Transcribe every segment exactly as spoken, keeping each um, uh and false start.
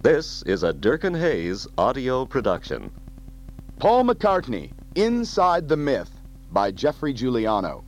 This is a Durkin Hayes audio production. Paul McCartney, Inside the Myth, by Jeffrey Giuliano.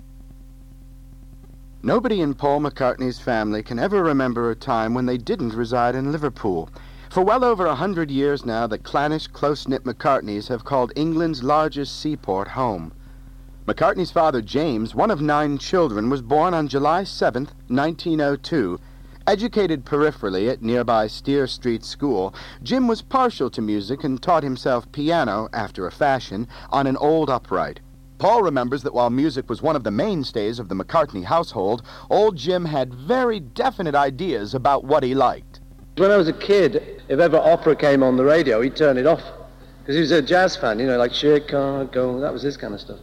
Nobody in Paul McCartney's family can ever remember a time when they didn't reside in Liverpool. For well over a hundred years now, the clannish, close-knit McCartneys have called England's largest seaport home. McCartney's father, James, one of nine children, was born on July seventh, nineteen oh two. Educated peripherally at nearby Steer Street School, Jim was partial to music and taught himself piano, after a fashion, on an old upright. Paul remembers that while music was one of the mainstays of the McCartney household, old Jim had very definite ideas about what he liked. When I was a kid, if ever opera came on the radio, he'd turn it off. Because he was a jazz fan, you know, like Chicago, that was his kind of stuff.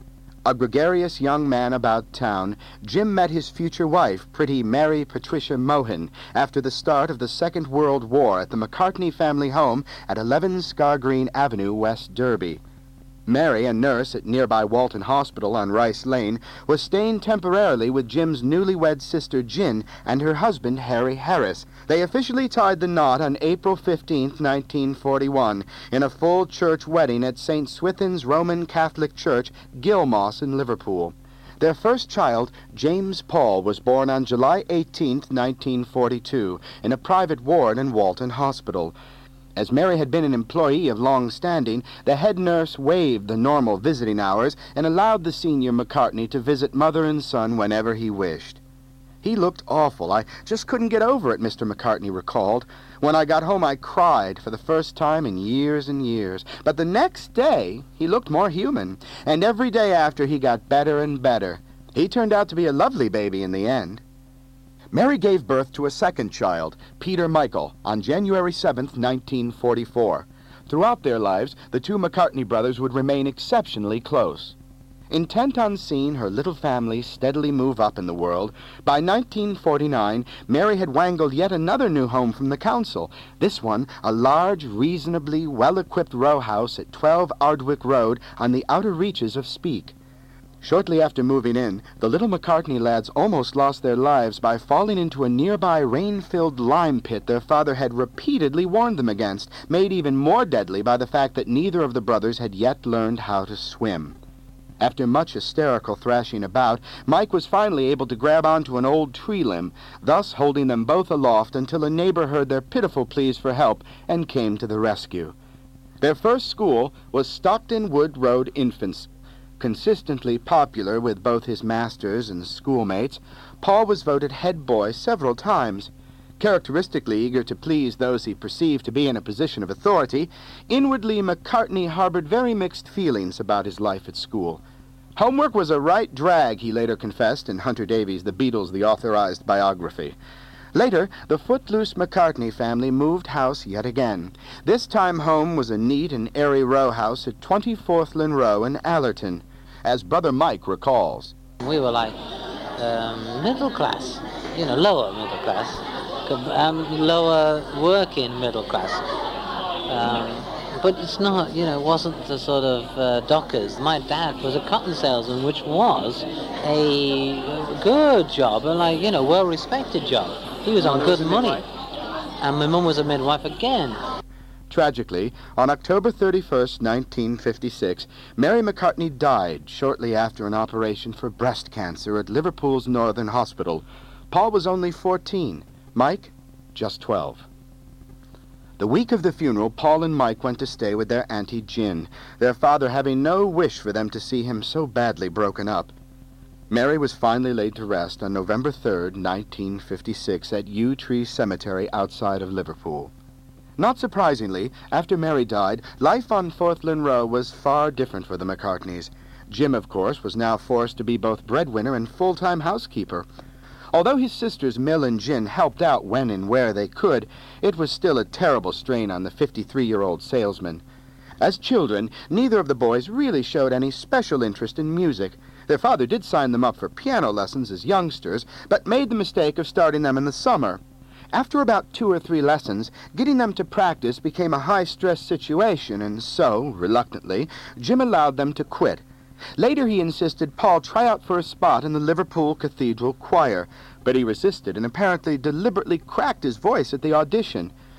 A gregarious young man about town, Jim met his future wife, pretty Mary Patricia Mohan, after the start of the Second World War at the McCartney family home at eleven Scargreen Avenue, West Derby. Mary, a nurse at nearby Walton Hospital on Rice Lane, was staying temporarily with Jim's newlywed sister Gin and her husband Harry Harris. They officially tied the knot on April fifteenth, nineteen forty-one, in a full church wedding at Saint Swithin's Roman Catholic Church, Gilmoss in Liverpool. Their first child, James Paul, was born on July eighteenth, nineteen forty-two, in a private ward in Walton Hospital. As Mary had been an employee of long standing, the head nurse waived the normal visiting hours and allowed the senior McCartney to visit mother and son whenever he wished. He looked awful. I just couldn't get over it, Mister McCartney recalled. When I got home, I cried for the first time in years and years. But the next day, he looked more human, and every day after he got better and better. He turned out to be a lovely baby in the end. Mary gave birth to a second child, Peter Michael, on January seventh, nineteen forty-four. Throughout their lives, the two McCartney brothers would remain exceptionally close. Intent on seeing her little family steadily move up in the world, by nineteen forty-nine, Mary had wangled yet another new home from the council, this one a large, reasonably well-equipped row house at twelve Ardwick Road on the outer reaches of Speke. Shortly after moving in, the little McCartney lads almost lost their lives by falling into a nearby rain-filled lime pit their father had repeatedly warned them against, made even more deadly by the fact that neither of the brothers had yet learned how to swim. After much hysterical thrashing about, Mike was finally able to grab onto an old tree limb, thus holding them both aloft until a neighbor heard their pitiful pleas for help and came to the rescue. Their first school was Stockton Wood Road Infants. Consistently popular with both his masters and schoolmates, Paul was voted head boy several times. Characteristically eager to please those he perceived to be in a position of authority, inwardly McCartney harbored very mixed feelings about his life at school. Homework was a right drag, he later confessed in Hunter Davies' The Beatles, the authorized biography. Later, the footloose McCartney family moved house yet again. This time home was a neat and airy row house at twenty-fourth Lynn Row in Allerton, as Brother Mike recalls. We were like um, middle class, you know, lower middle class, um, lower working middle class. Um, but it's not, you know, it wasn't the sort of uh, dockers. My dad was a cotton salesman, which was a good job, and like, you know, well-respected job. He was on good money. And my mum was a midwife again. Tragically, on October thirty-first, nineteen fifty-six, Mary McCartney died shortly after an operation for breast cancer at Liverpool's Northern Hospital. Paul was only fourteen, Mike just twelve. The week of the funeral, Paul and Mike went to stay with their Auntie Gin, their father having no wish for them to see him so badly broken up. Mary was finally laid to rest on November third, nineteen fifty-six, at Yew Tree Cemetery outside of Liverpool. Not surprisingly, after Mary died, life on Fourth Lynn Row was far different for the McCartneys. Jim, of course, was now forced to be both breadwinner and full-time housekeeper. Although his sisters Mill and Gin helped out when and where they could, it was still a terrible strain on the fifty-three-year-old salesman. As children, neither of the boys really showed any special interest in music. Their father did sign them up for piano lessons as youngsters, but made the mistake of starting them in the summer. After about two or three lessons, getting them to practice became a high-stress situation, and so, reluctantly, Jim allowed them to quit. Later he insisted Paul try out for a spot in the Liverpool Cathedral Choir, but he resisted and apparently deliberately cracked his voice at the audition.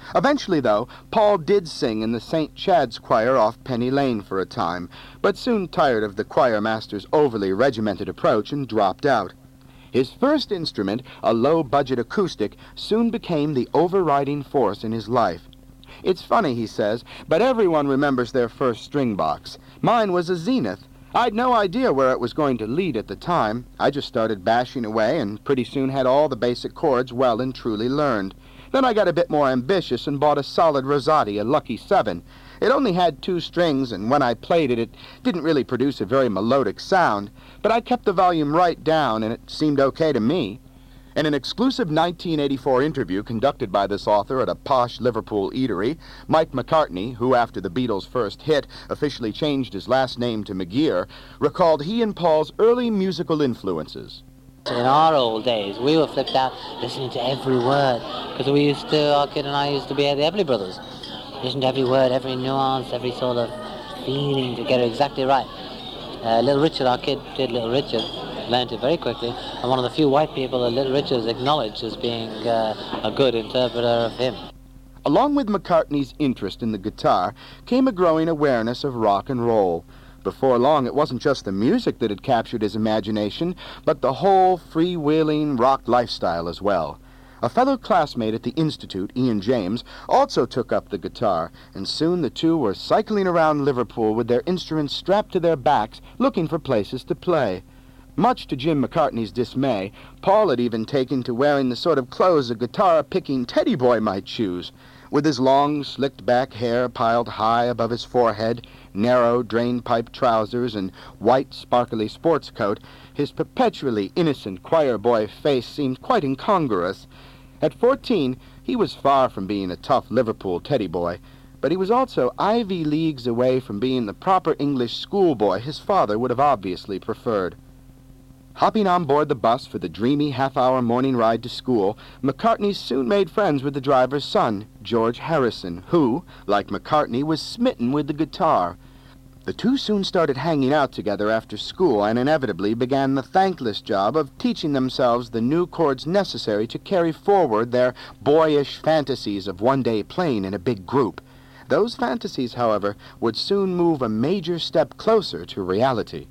Eventually, though, Paul did sing in the Saint Chad's choir off Penny Lane for a time, but soon tired of the choir master's overly regimented approach and dropped out. His first instrument, a low-budget acoustic, soon became the overriding force in his life. It's funny, he says, but everyone remembers their first string box. Mine was a Zenith. I'd no idea where it was going to lead at the time. I just started bashing away and pretty soon had all the basic chords well and truly learned. Then I got a bit more ambitious and bought a solid Rosati, a Lucky Seven. It only had two strings, and when I played it, it didn't really produce a very melodic sound, but I kept the volume right down, and it seemed okay to me. In an exclusive nineteen eighty-four interview conducted by this author at a posh Liverpool eatery, Mike McCartney, who after the Beatles' first hit officially changed his last name to McGear, recalled he and Paul's early musical influences. In our old days, we were flipped out listening to every word, because we used to, our kid and I used to be at the Everly Brothers. Listen to every word, every nuance, every sort of feeling to get it exactly right. Uh, Little Richard, our kid did Little Richard, learned it very quickly, and one of the few white people that Little Richard's acknowledged as being uh, a good interpreter of him. Along with McCartney's interest in the guitar came a growing awareness of rock and roll. Before long, it wasn't just the music that had captured his imagination, but the whole freewheeling rock lifestyle as well. A fellow classmate at the Institute, Ian James, also took up the guitar, and soon the two were cycling around Liverpool with their instruments strapped to their backs, looking for places to play. Much to Jim McCartney's dismay, Paul had even taken to wearing the sort of clothes a guitar-picking teddy boy might choose. With his long, slicked-back hair piled high above his forehead, narrow drain-pipe trousers, and white, sparkly sports coat, his perpetually innocent choir-boy face seemed quite incongruous. At fourteen, he was far from being a tough Liverpool teddy boy, but he was also Ivy Leagues away from being the proper English schoolboy his father would have obviously preferred. Hopping on board the bus for the dreamy half-hour morning ride to school, McCartney soon made friends with the driver's son, George Harrison, who, like McCartney, was smitten with the guitar. The two soon started hanging out together after school and inevitably began the thankless job of teaching themselves the new chords necessary to carry forward their boyish fantasies of one day playing in a big group. Those fantasies, however, would soon move a major step closer to reality.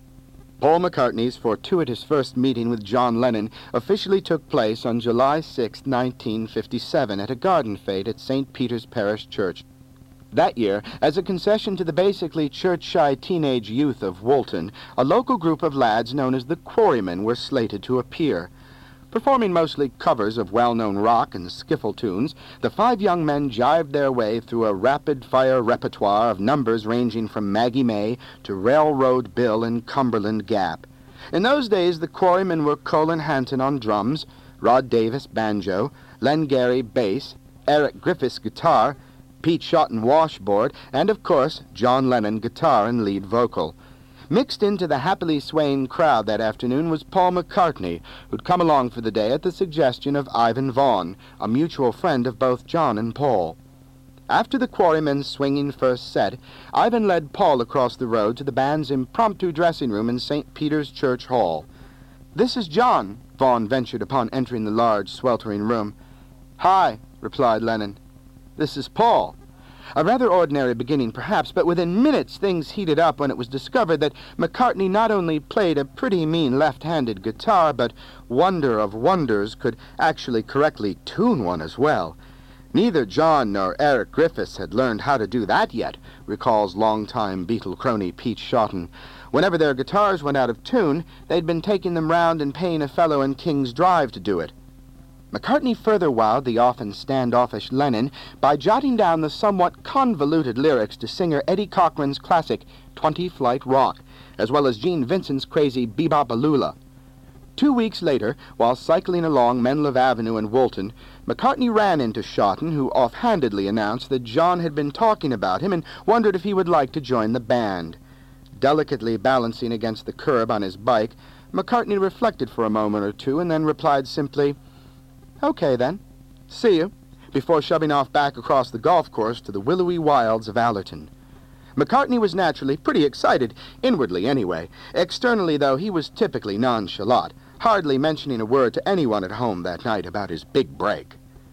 Paul McCartney's fortuitous first meeting with John Lennon officially took place on July sixth, nineteen fifty-seven, at a garden fete at Saint Peter's Parish Church. That year, as a concession to the basically church-shy teenage youth of Woolton, a local group of lads known as the Quarrymen were slated to appear. Performing mostly covers of well-known rock and skiffle tunes, the five young men jived their way through a rapid-fire repertoire of numbers ranging from Maggie May to Railroad Bill and Cumberland Gap. In those days, the Quarrymen were Colin Hanton on drums, Rod Davis banjo, Len Gary bass, Eric Griffiths guitar, Pete Shotton washboard, and, of course, John Lennon guitar and lead vocal. Mixed into the happily swaying crowd that afternoon was Paul McCartney, who'd come along for the day at the suggestion of Ivan Vaughan, a mutual friend of both John and Paul. After the Quarrymen's swinging first set, Ivan led Paul across the road to the band's impromptu dressing room in Saint Peter's Church Hall. "This is John," Vaughan ventured upon entering the large, sweltering room. "Hi," replied Lennon. "This is Paul." A rather ordinary beginning, perhaps, but within minutes things heated up when it was discovered that McCartney not only played a pretty mean left-handed guitar, but, wonder of wonders, could actually correctly tune one as well. Neither John nor Eric Griffiths had learned how to do that yet, recalls longtime Beatle crony Pete Shotton. Whenever their guitars went out of tune, they'd been taking them round and paying a fellow in King's Drive to do it. McCartney further wowed the often standoffish Lennon by jotting down the somewhat convoluted lyrics to singer Eddie Cochran's classic Twenty Flight Rock, as well as Gene Vincent's crazy Bebop-A-Lula. Two weeks later, while cycling along Menlove Avenue in Woolton, McCartney ran into Shotton, who offhandedly announced that John had been talking about him and wondered if he would like to join the band. Delicately balancing against the curb on his bike, McCartney reflected for a moment or two and then replied simply, "Okay, then. See you," before shoving off back across the golf course to the willowy wilds of Allerton. McCartney was naturally pretty excited, inwardly anyway. Externally, though, he was typically nonchalant, hardly mentioning a word to anyone at home that night about his big break.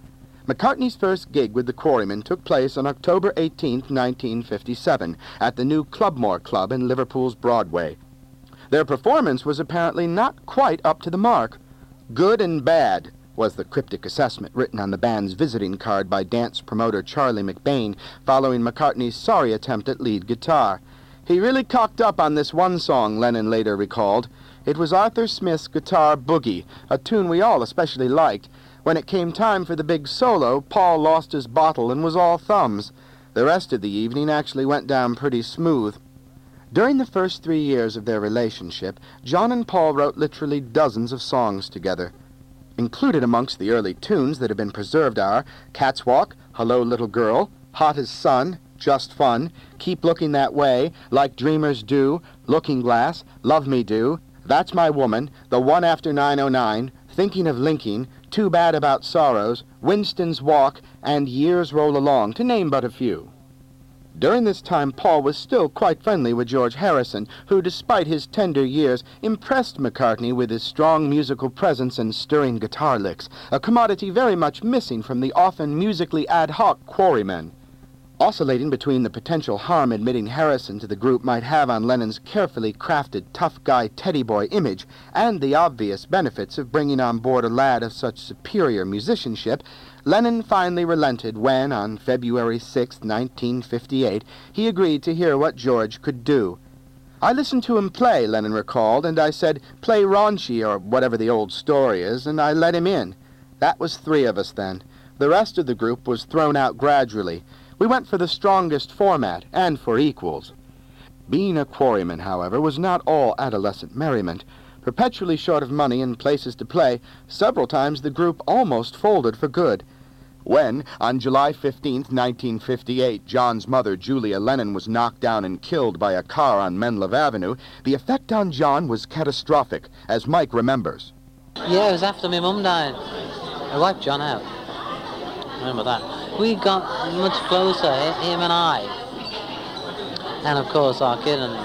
McCartney's first gig with the Quarrymen took place on October eighteenth, nineteen fifty-seven, at the new Clubmore Club in Liverpool's Broadway. Their performance was apparently not quite up to the mark. Good and bad was the cryptic assessment written on the band's visiting card by dance promoter Charlie McBain following McCartney's sorry attempt at lead guitar. He really cocked up on this one song, Lennon later recalled. It was Arthur Smith's Guitar Boogie, a tune we all especially liked. When it came time for the big solo, Paul lost his bottle and was all thumbs. The rest of the evening actually went down pretty smooth. During the first three years of their relationship, John and Paul wrote literally dozens of songs together. Included amongst the early tunes that have been preserved are Cat's Walk, Hello Little Girl, Hot as Sun, Just Fun, Keep Looking That Way, Like Dreamers Do, Looking Glass, Love Me Do, That's My Woman, The One After nine oh nine, Thinking of Linking, Too Bad About Sorrows, Winston's Walk, and Years Roll Along, to name but a few. During this time, Paul was still quite friendly with George Harrison, who, despite his tender years, impressed McCartney with his strong musical presence and stirring guitar licks, a commodity very much missing from the often musically ad hoc Quarrymen. Oscillating between the potential harm admitting Harrison to the group might have on Lennon's carefully crafted tough guy teddy boy image, and the obvious benefits of bringing on board a lad of such superior musicianship, Lennon finally relented when, on February sixth, nineteen fifty-eight, he agreed to hear what George could do. I listened to him play, Lennon recalled, and I said, play raunchy, or whatever the old story is, and I let him in. That was three of us then. The rest of the group was thrown out gradually. We went for the strongest format, and for equals. Being a Quarryman, however, was not all adolescent merriment. Perpetually short of money and places to play, several times the group almost folded for good. When, on July fifteenth, nineteen fifty-eight, John's mother, Julia Lennon, was knocked down and killed by a car on Menlove Avenue, the effect on John was catastrophic, as Mike remembers. Yeah, it was after my mum died. I wiped John out. Remember that. We got much closer, him and I. And of course our kid and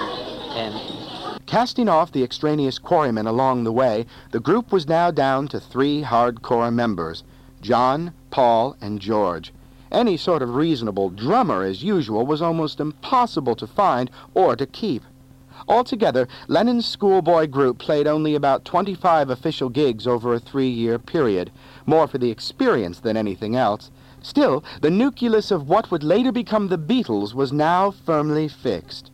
him. Casting off the extraneous Quarrymen along the way, the group was now down to three hardcore members, John, Paul, and George. Any sort of reasonable drummer, as usual, was almost impossible to find or to keep. Altogether, Lennon's schoolboy group played only about twenty-five official gigs over a three-year period, more for the experience than anything else. Still, the nucleus of what would later become the Beatles was now firmly fixed.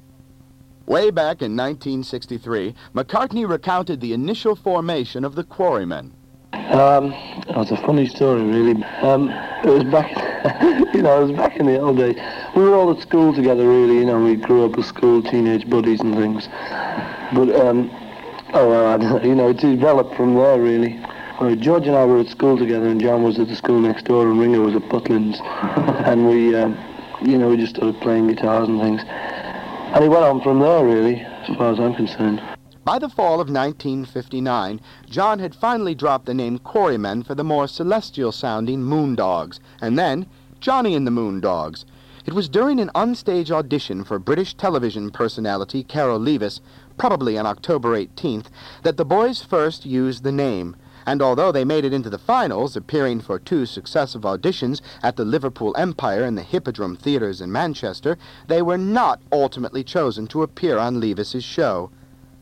Way back in nineteen sixty-three, McCartney recounted the initial formation of the Quarrymen. Um, that was a funny story, really. Um, it was back, you know, it was back in the old days. We were all at school together, really. You know, we grew up with school, teenage buddies and things. But, um, oh well, I don't know, you know, it developed from there, really. Well, George and I were at school together, and John was at the school next door, and Ringo was at Butlins. And we, um, you know, we just started playing guitars and things. And it went on from there, really, as far as I'm concerned. By the fall of nineteen fifty-nine, John had finally dropped the name Quarrymen for the more celestial-sounding Moondogs, and then Johnny and the Moondogs. It was during an onstage audition for British television personality Carol Levis, probably on October eighteenth, that the boys first used the name. And although they made it into the finals, appearing for two successive auditions at the Liverpool Empire and the Hippodrome Theatres in Manchester, they were not ultimately chosen to appear on Levis's show.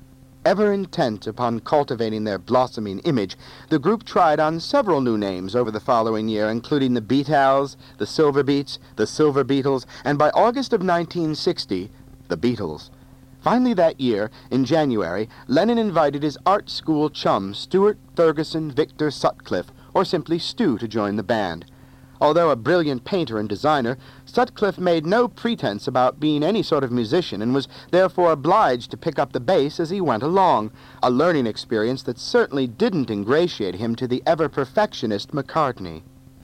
Ever intent upon cultivating their blossoming image, the group tried on several new names over the following year, including the Beatals, the Silver Beats, the Silver Beatles, and by August of nineteen sixty, the Beatles. Finally that year, in January, Lennon invited his art school chums Stuart Ferguson Victor Sutcliffe, or simply Stu, to join the band. Although a brilliant painter and designer, Sutcliffe made no pretense about being any sort of musician and was therefore obliged to pick up the bass as he went along, a learning experience that certainly didn't ingratiate him to the ever-perfectionist McCartney.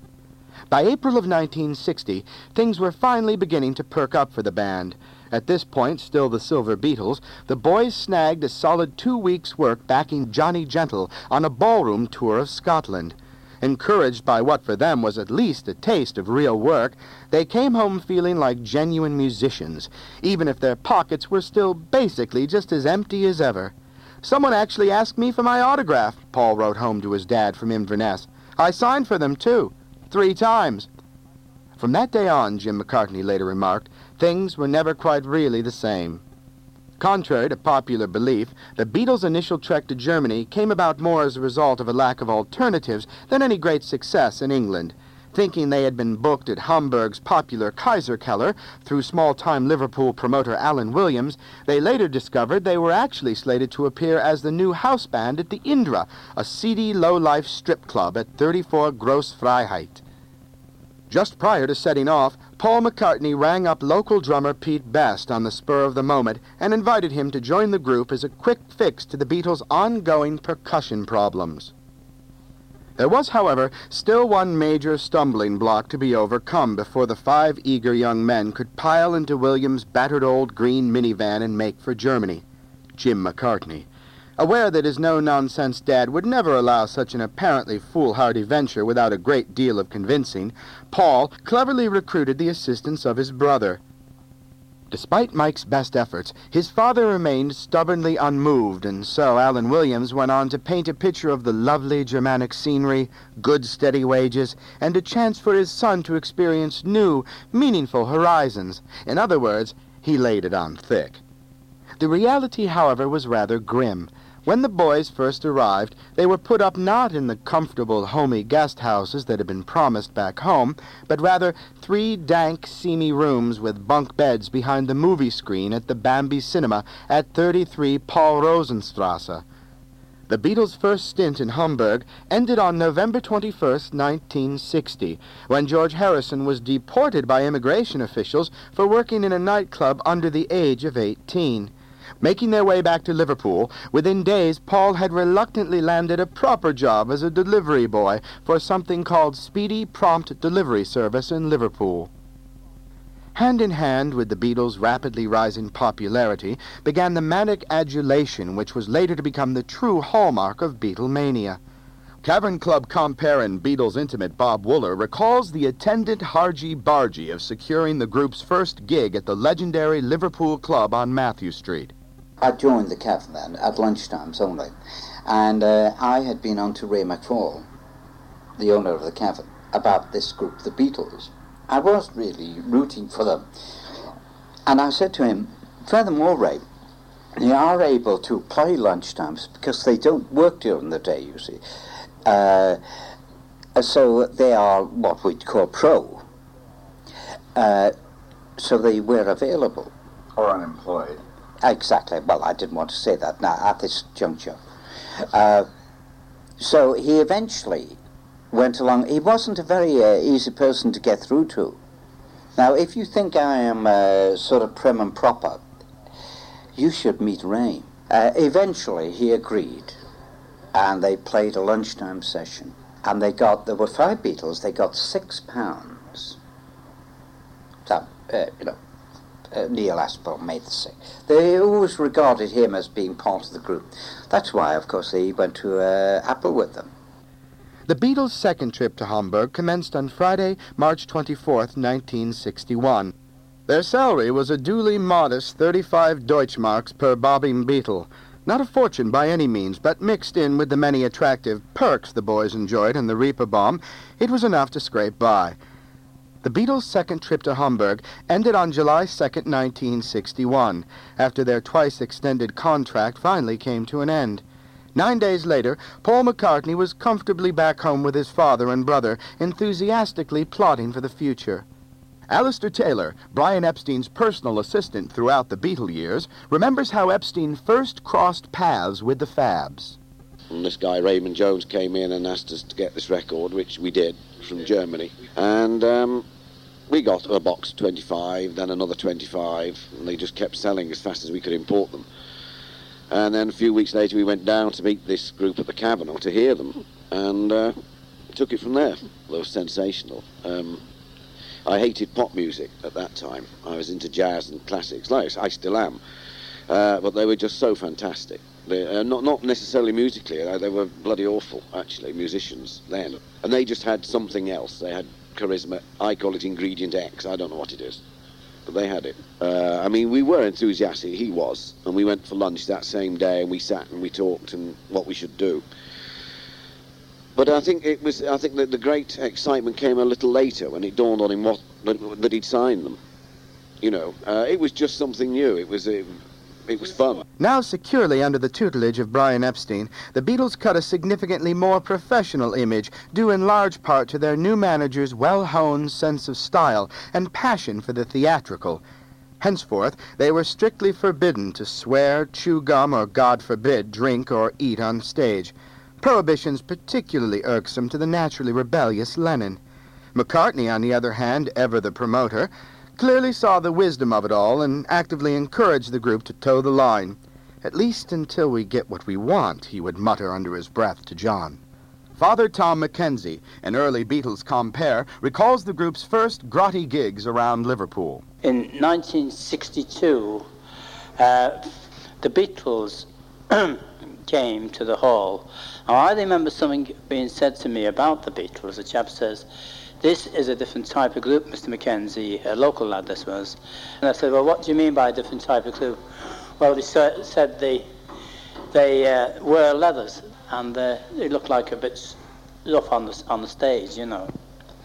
By April of nineteen sixty, things were finally beginning to perk up for the band. At this point, still the Silver Beatles, the boys snagged a solid two weeks' work backing Johnny Gentle on a ballroom tour of Scotland. Encouraged by what for them was at least a taste of real work, they came home feeling like genuine musicians, even if their pockets were still basically just as empty as ever. Someone actually asked me for my autograph, Paul wrote home to his dad from Inverness. I signed for them, too. three times. From that day on, Jim McCartney later remarked, things were never quite really the same. Contrary to popular belief, the Beatles' initial trek to Germany came about more as a result of a lack of alternatives than any great success in England. Thinking they had been booked at Hamburg's popular Kaiserkeller through small-time Liverpool promoter Alan Williams, they later discovered they were actually slated to appear as the new house band at the Indra, a seedy, low-life strip club at thirty-four Gross Freiheit. Just prior to setting off, Paul McCartney rang up local drummer Pete Best on the spur of the moment and invited him to join the group as a quick fix to the Beatles' ongoing percussion problems. There was, however, still one major stumbling block to be overcome before the five eager young men could pile into Williams' battered old green minivan and make for Germany. Jim McCartney. Aware that his no-nonsense dad would never allow such an apparently foolhardy venture without a great deal of convincing, Paul cleverly recruited the assistance of his brother. Despite Mike's best efforts, his father remained stubbornly unmoved, and so Alan Williams went on to paint a picture of the lovely Germanic scenery, good steady wages, and a chance for his son to experience new, meaningful horizons. In other words, he laid it on thick. The reality, however, was rather grim. When the boys first arrived, they were put up not in the comfortable, homey guest houses that had been promised back home, but rather three dank, seamy rooms with bunk beds behind the movie screen at the Bambi Cinema at thirty-three Paul Rosenstrasse. The Beatles' first stint in Hamburg ended on November twenty-first, nineteen sixty, when George Harrison was deported by immigration officials for working in a nightclub under the age of eighteen. Making their way back to Liverpool, within days Paul had reluctantly landed a proper job as a delivery boy for something called Speedy Prompt Delivery Service in Liverpool. Hand in hand with the Beatles' rapidly rising popularity began the manic adulation which was later to become the true hallmark of Beatlemania. Cavern Club compere and Beatles intimate Bob Wooler recalls the attendant hargy-bargy of securing the group's first gig at the legendary Liverpool Club on Matthew Street. I joined the Cavern then at lunchtimes only, and uh, I had been on to Ray McFall, the owner of the Cavern, about this group, the Beatles. I was really rooting for them, and I said to him, furthermore, Ray, they are able to play lunchtimes because they don't work during the day, you see. Uh, so they are what we'd call pro. Uh, so they were available. Or unemployed. Exactly. Well, I didn't want to say that now at this juncture. Uh, so he eventually went along. He wasn't a very uh, easy person to get through to. Now, if you think I am uh, sort of prim and proper, you should meet Ray. Uh, eventually, he agreed. And they played a lunchtime session. And they got, there were five Beatles, they got six pounds. So, uh, you know, uh, Neil Aspel made the six. They always regarded him as being part of the group. That's why, of course, he went to uh, Apple with them. The Beatles' second trip to Hamburg commenced on Friday, March twenty-fourth, nineteen sixty-one. Their salary was a duly modest thirty-five Deutschmarks per bobbing Beatle. Not a fortune by any means, but mixed in with the many attractive perks the boys enjoyed in the Reeperbahn, it was enough to scrape by. The Beatles' second trip to Hamburg ended on July second, nineteen sixty-one, after their twice-extended contract finally came to an end. Nine days later, Paul McCartney was comfortably back home with his father and brother, enthusiastically plotting for the future. Alistair Taylor, Brian Epstein's personal assistant throughout the Beatle years, remembers how Epstein first crossed paths with the Fabs. And this guy, Raymond Jones, came in and asked us to get this record, which we did, from Germany. And um, we got a box of twenty-five, then another twenty-five, and they just kept selling as fast as we could import them. And then a few weeks later we went down to meet this group at the Cavern, or to hear them, and uh, took it from there. They were sensational. Um, I hated pop music at that time. I was into jazz and classics. Like, I still am. Uh, but they were just so fantastic. They, uh, not not necessarily musically. Uh, they were bloody awful, actually, musicians then. And they just had something else. They had charisma. I call it ingredient X. I don't know what it is. But they had it. Uh, I mean, we were enthusiastic. He was. And we went for lunch that same day, and we sat and we talked and what we should do. But I think it was. I think that the great excitement came a little later when it dawned on him what that, that he'd signed them. You know, uh, it was just something new. It was. It, it was fun. Now securely under the tutelage of Brian Epstein, the Beatles cut a significantly more professional image, due in large part to their new manager's well-honed sense of style and passion for the theatrical. Henceforth, they were strictly forbidden to swear, chew gum, or, God forbid, drink or eat on stage. Prohibitions particularly irksome to the naturally rebellious Lennon. McCartney, on the other hand, ever the promoter, clearly saw the wisdom of it all and actively encouraged the group to toe the line. At least until we get what we want, he would mutter under his breath to John. Father Tom Mackenzie, an early Beatles compere, recalls the group's first grotty gigs around Liverpool. In nineteen sixty-two, uh, the Beatles came to the hall. Now, I remember something being said to me about the Beatles. A chap says, "This is a different type of group, Mister Mackenzie," a local lad this was. And I said, "Well, what do you mean by a different type of group?" Well, he sa- said they, they uh, wear leathers, and uh, they look like a bit rough on the, on the stage, you know.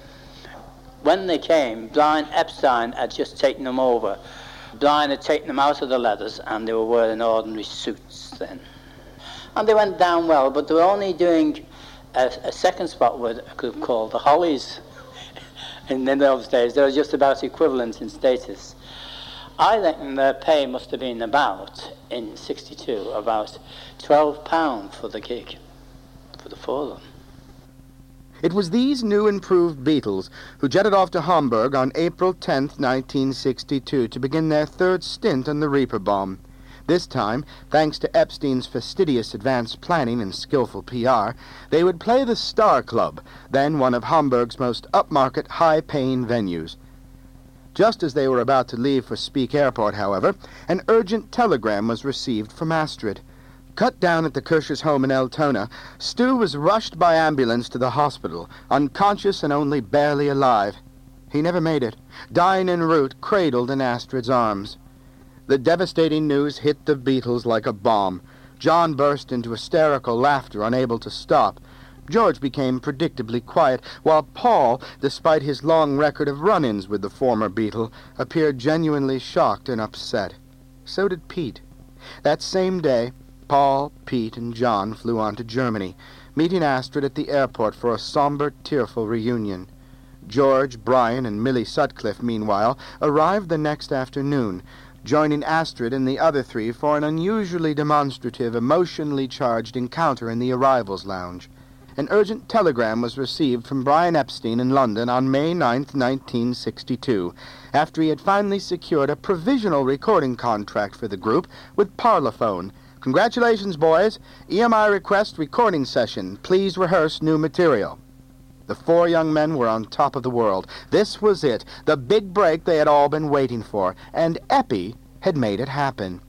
When they came, Brian Epstein had just taken them over. Brian had taken them out of the leathers, and they were wearing ordinary suits then. And they went down well, but they were only doing a, a second spot with a group called the Hollies. And in those days, they were just about equivalent in status. I reckon their pay must have been about, in sixty-two, about twelve pounds for the gig, for the four of them. It was these new improved Beatles who jetted off to Hamburg on April tenth, nineteen sixty-two, to begin their third stint on the Reaper bomb. This time, thanks to Epstein's fastidious advanced planning and skillful P R, they would play the Star Club, then one of Hamburg's most upmarket, high-paying venues. Just as they were about to leave for Speke Airport, however, an urgent telegram was received from Astrid. Cut down at the Kirschers' home in Eltona, Stu was rushed by ambulance to the hospital, unconscious and only barely alive. He never made it, dying en route, cradled in Astrid's arms. The devastating news hit the Beatles like a bomb. John burst into hysterical laughter, unable to stop. George became predictably quiet, while Paul, despite his long record of run-ins with the former Beatle, appeared genuinely shocked and upset. So did Pete. That same day, Paul, Pete, and John flew on to Germany, meeting Astrid at the airport for a somber, tearful reunion. George, Brian, and Millie Sutcliffe, meanwhile, arrived the next afternoon, joining Astrid and the other three for an unusually demonstrative, emotionally charged encounter in the arrivals lounge. An urgent telegram was received from Brian Epstein in London on May ninth, nineteen sixty-two, after he had finally secured a provisional recording contract for the group with Parlophone. "Congratulations, boys. E M I request recording session. Please rehearse new material." The four young men were on top of the world. This was it, the big break they had all been waiting for, and Eppie had made it happen.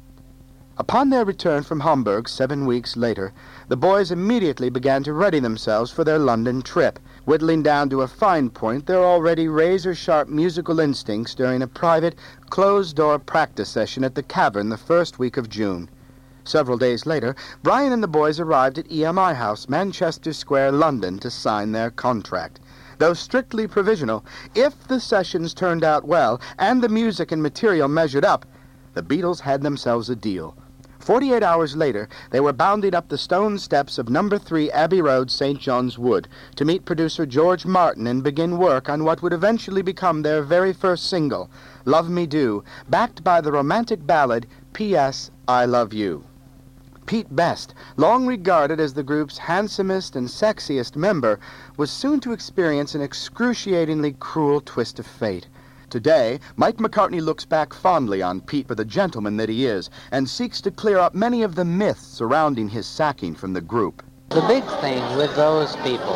Upon their return from Hamburg seven weeks later, the boys immediately began to ready themselves for their London trip, whittling down to a fine point their already razor-sharp musical instincts during a private, closed-door practice session at the Cavern the first week of June. Several days later, Brian and the boys arrived at E M I House, Manchester Square, London, to sign their contract. Though strictly provisional, if the sessions turned out well and the music and material measured up, the Beatles had themselves a deal. Forty-eight hours later, they were bounding up the stone steps of number three Abbey Road, Saint John's Wood, to meet producer George Martin and begin work on what would eventually become their very first single, Love Me Do, backed by the romantic ballad P S I Love You. Pete Best, long regarded as the group's handsomest and sexiest member, was soon to experience an excruciatingly cruel twist of fate. Today, Mike McCartney looks back fondly on Pete for the gentleman that he is, and seeks to clear up many of the myths surrounding his sacking from the group. The big thing with those people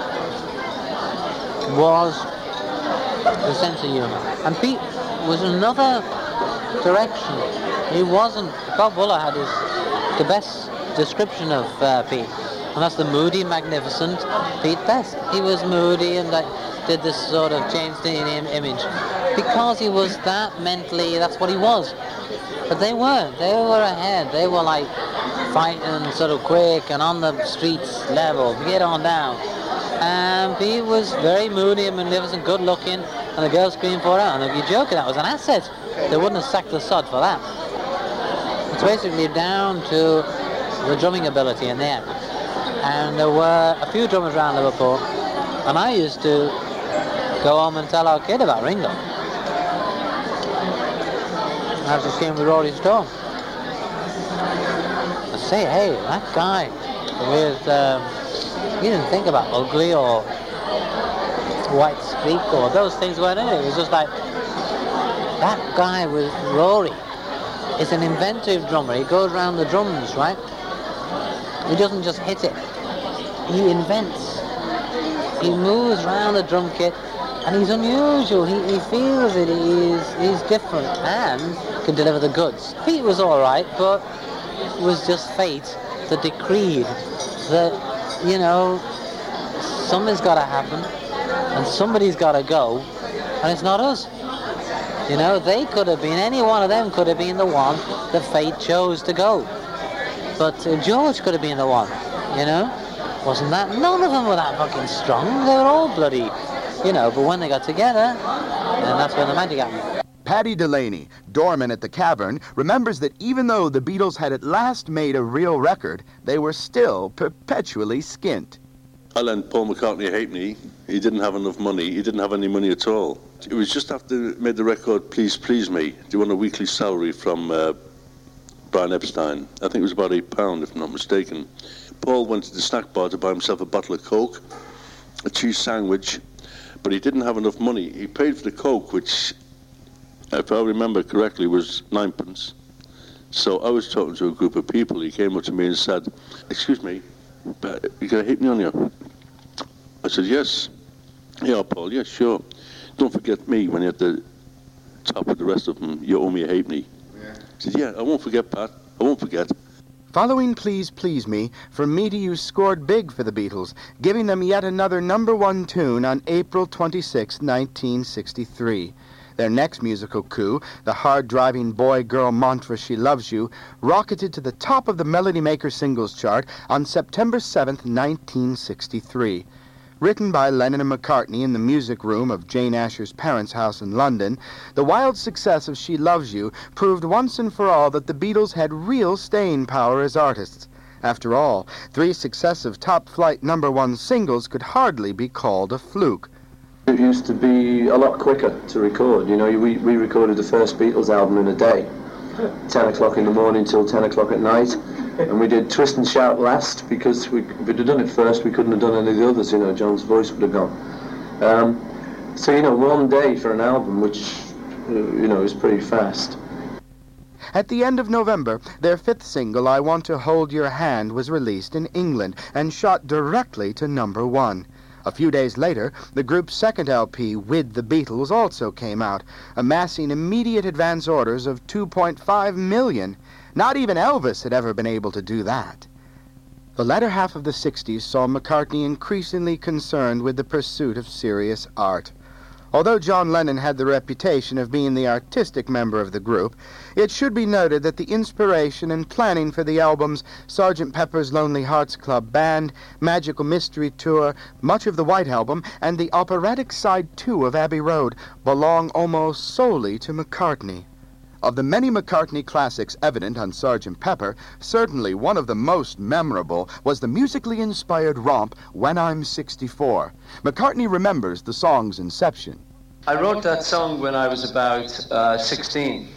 was the sense of humor. And Pete was another direction. He wasn't... Bob Wooler had his, the best description of uh, Pete, and that's the moody, magnificent Pete Best. He was moody and like, did this sort of James Dean im- image. Because he was that mentally, that's what he was. But they weren't. They were ahead. They were like fighting sort of quick and on the streets level. Get on down. and Pete was very moody and magnificent, good looking, and the girls screamed for it, and if you're joking, that was an asset. They wouldn't have sacked the sod for that. It's basically down to the drumming ability in there. And there were a few drummers around Liverpool, and I used to go home and tell our kid about Ringo. I was just came with Rory Stone. I say, hey, that guy with, um, he didn't think about ugly or white streak or those things weren't in it. It was just like, that guy with Rory is an inventive drummer. He goes around the drums, right? He doesn't just hit it. He invents. He moves around the drum kit, and he's unusual. He, he feels it. He's, he's different and can deliver the goods. Pete was all right, but it was just fate that decreed that, you know, something's got to happen, and somebody's got to go, and it's not us. You know, they could have been, any one of them could have been the one that fate chose to go. But uh, George could have been the one, you know? Wasn't that? None of them were that fucking strong. They were all bloody, you know, but when they got together, and that's when the magic happened. Paddy Delaney, doorman at the Cavern, remembers that even though the Beatles had at last made a real record, they were still perpetually skint. I lent Paul McCartney a halfpenny. He didn't have enough money. He didn't have any money at all. It was just after they made the record Please Please Me. They won a weekly salary from uh, Brian Epstein. I think it was about eight pounds, if I'm not mistaken. Paul went to the snack bar to buy himself a bottle of Coke, a cheese sandwich, but he didn't have enough money. He paid for the Coke, which, if I remember correctly, was ninepence. So I was talking to a group of people. He came up to me and said, "Excuse me, but you got a halfpenny on you?" I said, "Yes." "Yeah, Paul, yes, sure. Don't forget me when you're at the top of the rest of them. You owe me a halfpenny." Yeah. I said, "Yeah, I won't forget, Pat. I won't forget." Following Please Please Me, From Me to You scored big for the Beatles, giving them yet another number one tune on April twenty-sixth, nineteen sixty-three. Their next musical coup, the hard-driving boy-girl mantra She Loves You, rocketed to the top of the Melody Maker singles chart on September seventh, nineteen sixty-three. Written by Lennon and McCartney in the music room of Jane Asher's parents' house in London, the wild success of She Loves You proved once and for all that the Beatles had real staying power as artists. After all, three successive top-flight number one singles could hardly be called a fluke. It used to be a lot quicker to record. You know, we, we recorded the first Beatles album in a day, ten o'clock in the morning till ten o'clock at night. And we did Twist and Shout last, because we, if we'd have done it first, we couldn't have done any of the others, you know, John's voice would have gone. Um, so, you know, one day for an album, which, uh, you know, is pretty fast. At the end of November, their fifth single, I Want to Hold Your Hand, was released in England and shot directly to number one. A few days later, the group's second L P, With the Beatles, also came out, amassing immediate advance orders of two point five million. Not even Elvis had ever been able to do that. The latter half of the sixties saw McCartney increasingly concerned with the pursuit of serious art. Although John Lennon had the reputation of being the artistic member of the group, it should be noted that the inspiration and planning for the albums Sergeant Pepper's Lonely Hearts Club Band, Magical Mystery Tour, much of the White Album, and the operatic side two of Abbey Road belong almost solely to McCartney. Of the many McCartney classics evident on Sergeant Pepper, certainly one of the most memorable was the musically inspired romp When I'm sixty-four. McCartney remembers the song's inception. I wrote that song when I was about uh, sixteen.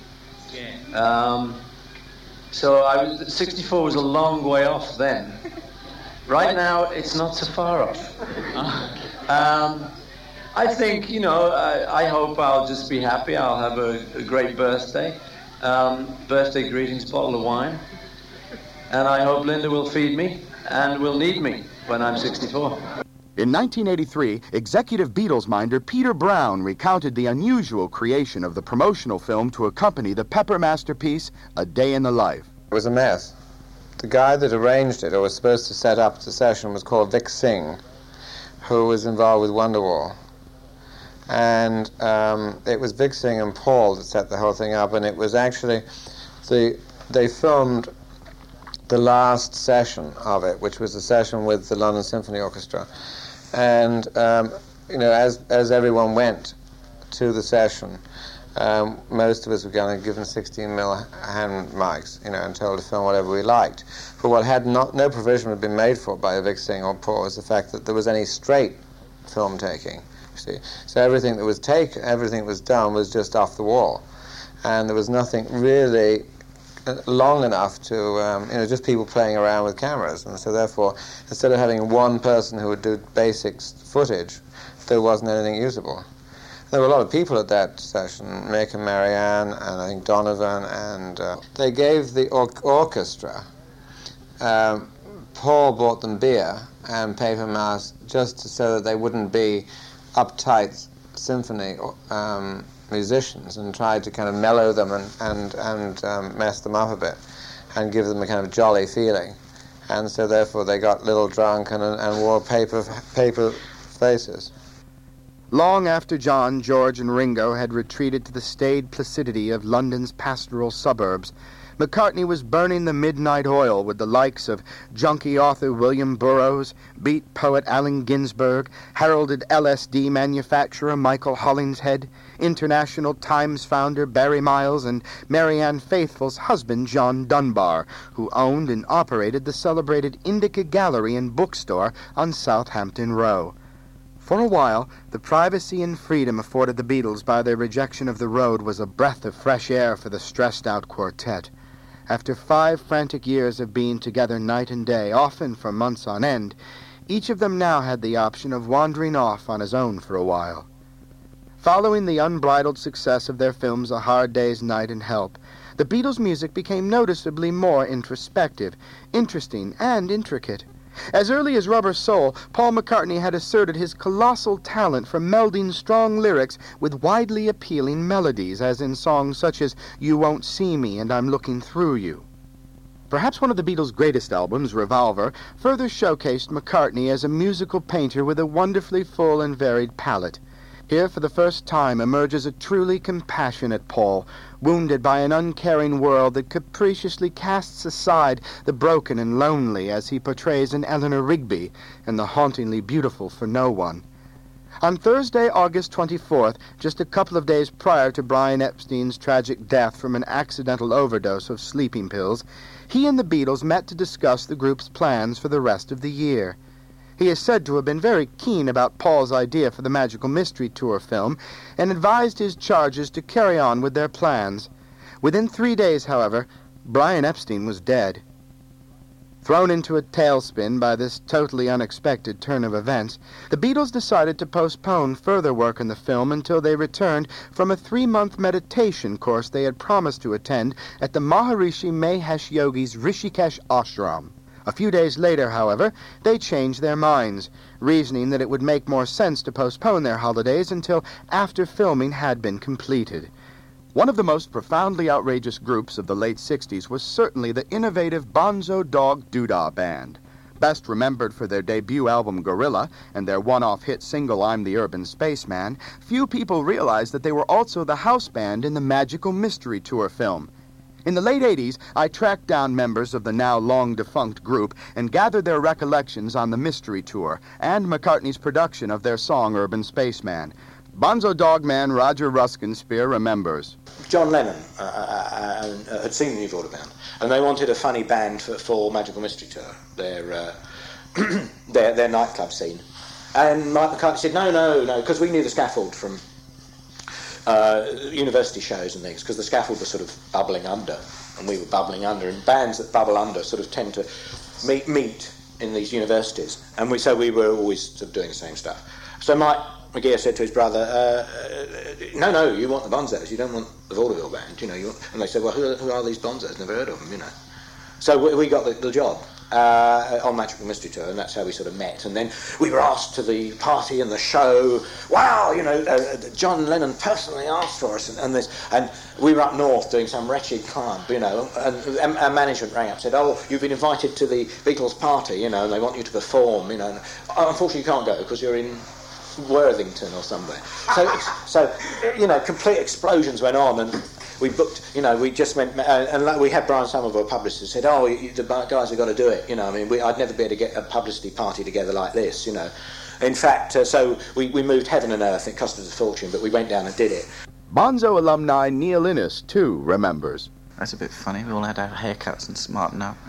Um, so I was, sixty-four was a long way off then. Right now, it's not so far off. Um, I think, you know, I, I hope I'll just be happy. I'll have a, a great birthday. Um, birthday greetings, bottle of wine. And I hope Linda will feed me and will need me when I'm sixty-four. In nineteen eighty-three, executive Beatles-minder Peter Brown recounted the unusual creation of the promotional film to accompany the Pepper masterpiece, A Day in the Life. It was a mess. The guy that arranged it, or was supposed to set up the session, was called Vic Singh, who was involved with Wonderwall. And um, it was Vic Singh and Paul that set the whole thing up, and it was actually, the, they filmed the last session of it, which was the session with the London Symphony Orchestra. And um, you know, as as everyone went to the session, um, most of us were going to given sixteen mil hand mics, you know, and told to film whatever we liked. But what had not no provision had been made for by Vic Singh or Paul was the fact that there was any straight film taking. You see, so everything that was taken, everything that was done was just off the wall, and there was nothing really long enough to, um, you know, just people playing around with cameras. And so therefore, instead of having one person who would do basic footage, there wasn't anything usable. There were a lot of people at that session, Mick and Marianne, and I think Donovan, and uh, they gave the or- orchestra, um, Paul bought them beer and paper mask just so that they wouldn't be uptight symphony um, musicians, and tried to kind of mellow them and and, and um, mess them up a bit and give them a kind of jolly feeling. And so therefore they got a little drunk and, and wore paper paper faces. Long after John, George, and Ringo had retreated to the staid placidity of London's pastoral suburbs, McCartney was burning the midnight oil with the likes of junkie author William Burroughs, beat poet Allen Ginsberg, heralded L S D manufacturer Michael Hollingshead, International Times founder Barry Miles, and Marianne Faithfull's husband John Dunbar, who owned and operated the celebrated Indica Gallery and Bookstore on Southampton Row. For a while, the privacy and freedom afforded the Beatles by their rejection of the road was a breath of fresh air for the stressed-out quartet. After five frantic years of being together night and day, often for months on end, each of them now had the option of wandering off on his own for a while. Following the unbridled success of their films A Hard Day's Night and Help, the Beatles' music became noticeably more introspective, interesting, and intricate. As early as Rubber Soul, Paul McCartney had asserted his colossal talent for melding strong lyrics with widely appealing melodies, as in songs such as You Won't See Me and I'm Looking Through You. Perhaps one of the Beatles' greatest albums, Revolver, further showcased McCartney as a musical painter with a wonderfully full and varied palette. Here, for the first time, emerges a truly compassionate Paul, wounded by an uncaring world that capriciously casts aside the broken and lonely as he portrays an Eleanor Rigby in The Hauntingly Beautiful for No One. On Thursday, August twenty-fourth, just a couple of days prior to Brian Epstein's tragic death from an accidental overdose of sleeping pills, he and the Beatles met to discuss the group's plans for the rest of the year. He is said to have been very keen about Paul's idea for the Magical Mystery Tour film and advised his charges to carry on with their plans. Within three days, however, Brian Epstein was dead. Thrown into a tailspin by this totally unexpected turn of events, the Beatles decided to postpone further work on the film until they returned from a three-month meditation course they had promised to attend at the Maharishi Mahesh Yogi's Rishikesh ashram. A few days later, however, they changed their minds, reasoning that it would make more sense to postpone their holidays until after filming had been completed. One of the most profoundly outrageous groups of the late sixties was certainly the innovative Bonzo Dog Doodah Band. Best remembered for their debut album Gorilla and their one-off hit single I'm the Urban Spaceman, few people realized that they were also the house band in the Magical Mystery Tour film. In the late eighties, I tracked down members of the now long-defunct group and gathered their recollections on the Mystery Tour and McCartney's production of their song Urban Spaceman. Bonzo Dog Man Roger Ruskinspear remembers. John Lennon uh, uh, uh, had seen the New Order band, and they wanted a funny band for, for Magical Mystery Tour, their, uh, their, their nightclub scene. And Mike McCartney said, no, no, no, because we knew the scaffold from Uh, university shows and things, because the scaffold was sort of bubbling under, and we were bubbling under, and bands that bubble under sort of tend to meet, meet in these universities, and we so we were always sort of doing the same stuff. So Mike McGeer said to his brother, uh, no, no, you want the Bonzos, you don't want the vaudeville band, you know. You want, and they said, well, who, who are these Bonzos? Never heard of them, you know. So we, we got the, the job uh, on Magical Mystery Tour, and that's how we sort of met. And then we were asked to the party and the show. Wow, you know, uh, John Lennon personally asked for us, and, and this, and we were up north doing some wretched club, you know, and, and our management rang up and said, oh, you've been invited to the Beatles party, you know, and they want you to perform, you know. And, unfortunately, you can't go because you're in Worthington or somewhere. So, so you know, complete explosions went on, and we booked, you know, we just went, uh, and like, we had Brian Somerville, a publicist, said, oh, you, the guys have got to do it, you know, I mean, we, I'd never be able to get a publicity party together like this, you know. In fact, uh, so we, we moved heaven and earth. It cost us a fortune, but we went down and did it. Bonzo alumni Neil Innes, too, remembers. That's a bit funny. We all had our haircuts and smarten up.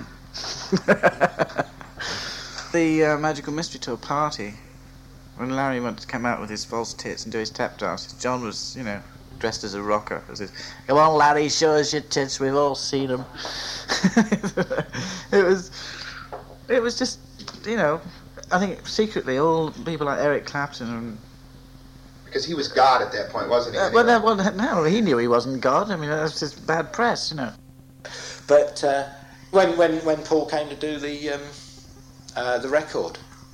The uh, Magical Mystery Tour party, when Larry went to come out with his false tits and do his tap dance, John was, you know, dressed as a rocker. As his, come on, Larry, show us your tits. We've all seen them. It was, it was just, you know, I think secretly all people like Eric Clapton and. Because he was God at that point, wasn't he? Uh, well, that, well, no, he knew he wasn't God. I mean, that was just bad press, you know. But uh, when when when Paul came to do the um, uh, the record,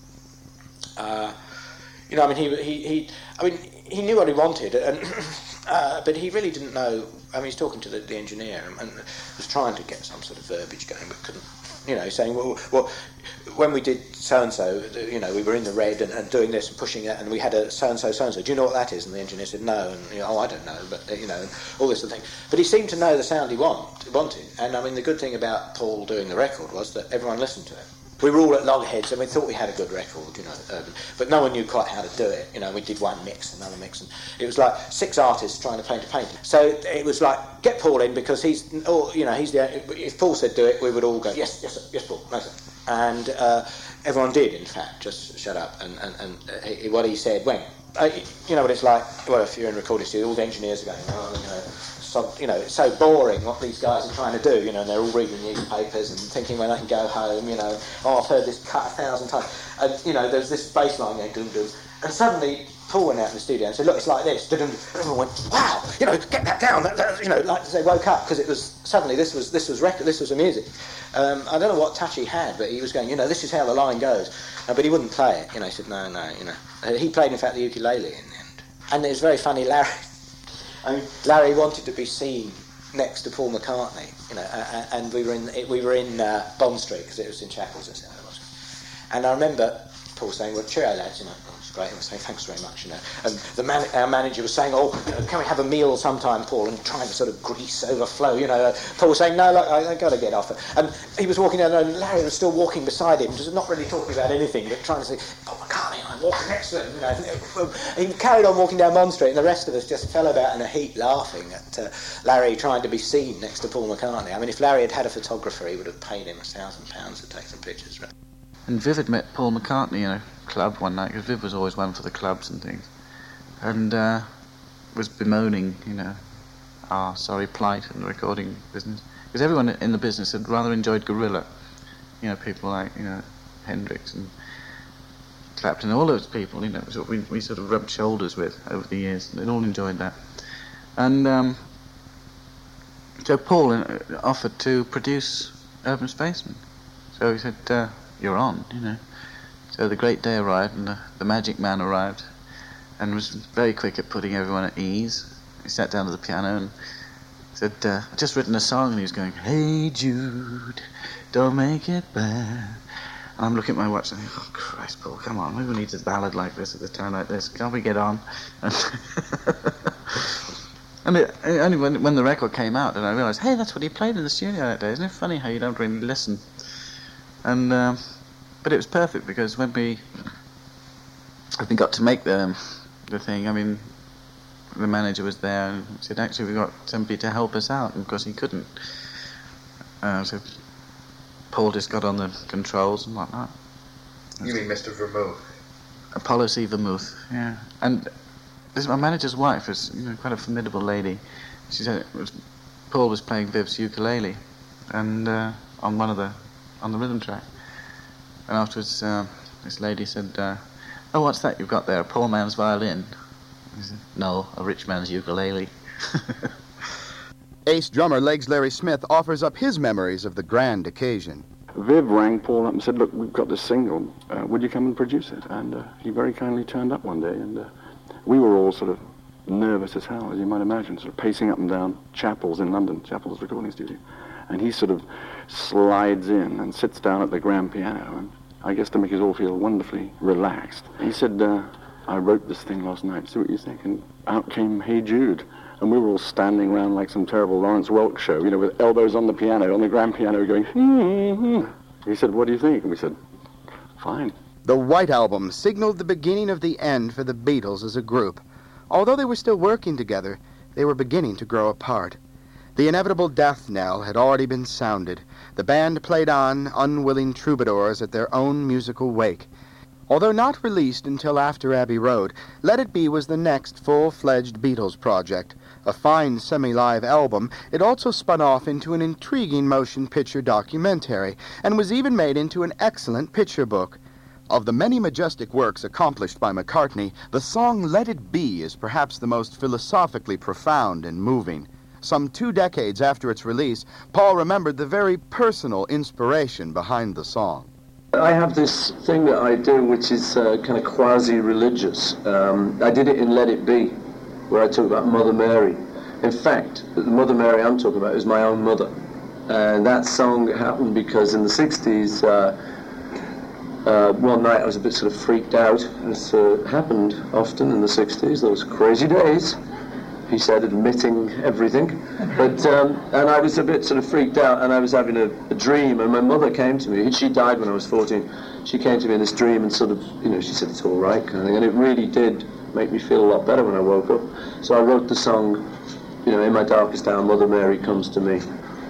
uh, you know, I mean, he he he, I mean, he knew what he wanted, and uh, but he really didn't know. I mean, he's talking to the, the engineer and, and was trying to get some sort of verbiage going, but couldn't. You know, saying, well, well, when we did so-and-so, you know, we were in the red and, and doing this and pushing it, and we had a so-and-so, so-and-so. Do you know what that is? And the engineer said, no. And, you know, oh, I don't know, but, you know, all this sort of thing. But he seemed to know the sound he want, wanted. And, I mean, the good thing about Paul doing the record was that everyone listened to it. We were all at loggerheads and we thought we had a good record, you know, urban, but no one knew quite how to do it. You know, we did one mix, another mix, and it was like six artists trying to paint a painting. So it was like, get Paul in because he's, or, you know, he's the, if Paul said do it, we would all go, yes, yes, sir, yes, Paul, no, sir. And uh, everyone did, in fact, just shut up. And, and, and he, what he said went. Uh, you know what it's like, well, if you're in a recording studio, all the engineers are going, oh, you know, so, you know, it's so boring what these guys are trying to do, you know, and they're all reading newspapers and thinking when I can go home, you know, oh, I've heard this cut a thousand times. And, you know, there's this bass line going, dum dum. And suddenly Paul went out in the studio and said, look, it's like this. Dum, dum. Everyone went, wow, you know, get that down. That, that, you know, like they woke up because it was, suddenly this was this was record, this was the music. Um, I don't know what touch he had, but he was going, you know, this is how the line goes. Uh, but he wouldn't play it, you know, he said, no, no, you know. Uh, he played, in fact, the ukulele in the end. And it was very funny, Larry. I mean, Larry wanted to be seen next to Paul McCartney, you know, uh, and we were in we were in uh, Bond Street because it was in Chapels, that's how it was. And I remember Paul saying, "Well, cheerio, lads," you know. Oh, it's great. He was saying, "Thanks very much," you know. And the man, our manager was saying, "Oh, you know, can we have a meal sometime, Paul?" And trying to sort of grease overflow, you know. Uh, Paul was saying, "No, look, I, I got to get off." And he was walking down, and Larry was still walking beside him, just not really talking about anything, but trying to say, "Paul McCartney, I'm walking next to him," you know. He carried on walking down Bond Street, and the rest of us just fell about in a heap laughing at uh, Larry trying to be seen next to Paul McCartney. I mean, if Larry had had a photographer, he would have paid him a thousand pounds to take some pictures. Right? And Viv had met Paul McCartney in a club one night, because Viv was always one for the clubs and things, and uh, was bemoaning, you know, our sorry plight in the recording business. Because everyone in the business had rather enjoyed Gorilla. You know, people like, you know, Hendrix and Clapton, all those people, you know, we, we sort of rubbed shoulders with over the years. They all enjoyed that. And um, so Paul offered to produce Urban Spaceman. So he said, uh, you're on, you know. So the great day arrived, and the, the magic man arrived, and was very quick at putting everyone at ease. He sat down to the piano and said, uh, I've just written a song, and he was going, hey Jude, don't make it bad. And I'm looking at my watch and I think, oh Christ, Paul, come on, who needs a ballad like this at a time like this? Can't we get on? And, and it, only when, when the record came out, and I realised, hey, that's what he played in the studio that day. Isn't it funny how you don't really listen? And um, but it was perfect, because when we when we got to make the the thing, I mean, the manager was there and said, actually, we got somebody to help us out, and of course he couldn't. Uh, so Paul just got on the controls and whatnot. You mean Mister Vermouth? Apollo C. Vermouth, yeah. And this, my manager's wife is, you know, quite a formidable lady. She said it was, Paul was playing Viv's ukulele, and uh, on one of the on the rhythm track. And afterwards, uh, this lady said, uh, oh, what's that you've got there, a poor man's violin? He said, no, a rich man's ukulele. Ace drummer Legs Larry Smith offers up his memories of the grand occasion. Viv rang Paul up and said, look, we've got this single, uh, would you come and produce it? And uh, he very kindly turned up one day, and uh, we were all sort of nervous as hell, as you might imagine, sort of pacing up and down Chapels in London, Chapels recording studio. And he sort of slides in and sits down at the grand piano, and I guess to make us all feel wonderfully relaxed. He said, uh, I wrote this thing last night, see what you think? And out came Hey Jude. And we were all standing around like some terrible Lawrence Welk show, you know, with elbows on the piano, on the grand piano, going, hmm. He said, what do you think? And we said, fine. The White Album signaled the beginning of the end for the Beatles as a group. Although they were still working together, they were beginning to grow apart. The inevitable death knell had already been sounded. The band played on, unwilling troubadours at their own musical wake. Although not released until after Abbey Road, Let It Be was the next full-fledged Beatles project. A fine semi-live album, it also spun off into an intriguing motion picture documentary, and was even made into an excellent picture book. Of the many majestic works accomplished by McCartney, the song Let It Be is perhaps the most philosophically profound and moving. Some two decades after its release, Paul remembered the very personal inspiration behind the song. I have this thing that I do which is uh, kind of quasi-religious. Um, I did it in Let It Be, where I talk about Mother Mary. In fact, the Mother Mary I'm talking about is my own mother. And that song happened because in the sixties, uh, uh, one night I was a bit sort of freaked out. This uh, happened often in the sixties, those crazy days. He said, admitting everything. But, um, and I was a bit sort of freaked out, and I was having a, a dream, and my mother came to me. She died when I was fourteen. She came to me in this dream and sort of, you know, she said, it's all right, kind of thing. And it really did make me feel a lot better when I woke up. So I wrote the song, you know, in my darkest hour, Mother Mary comes to me.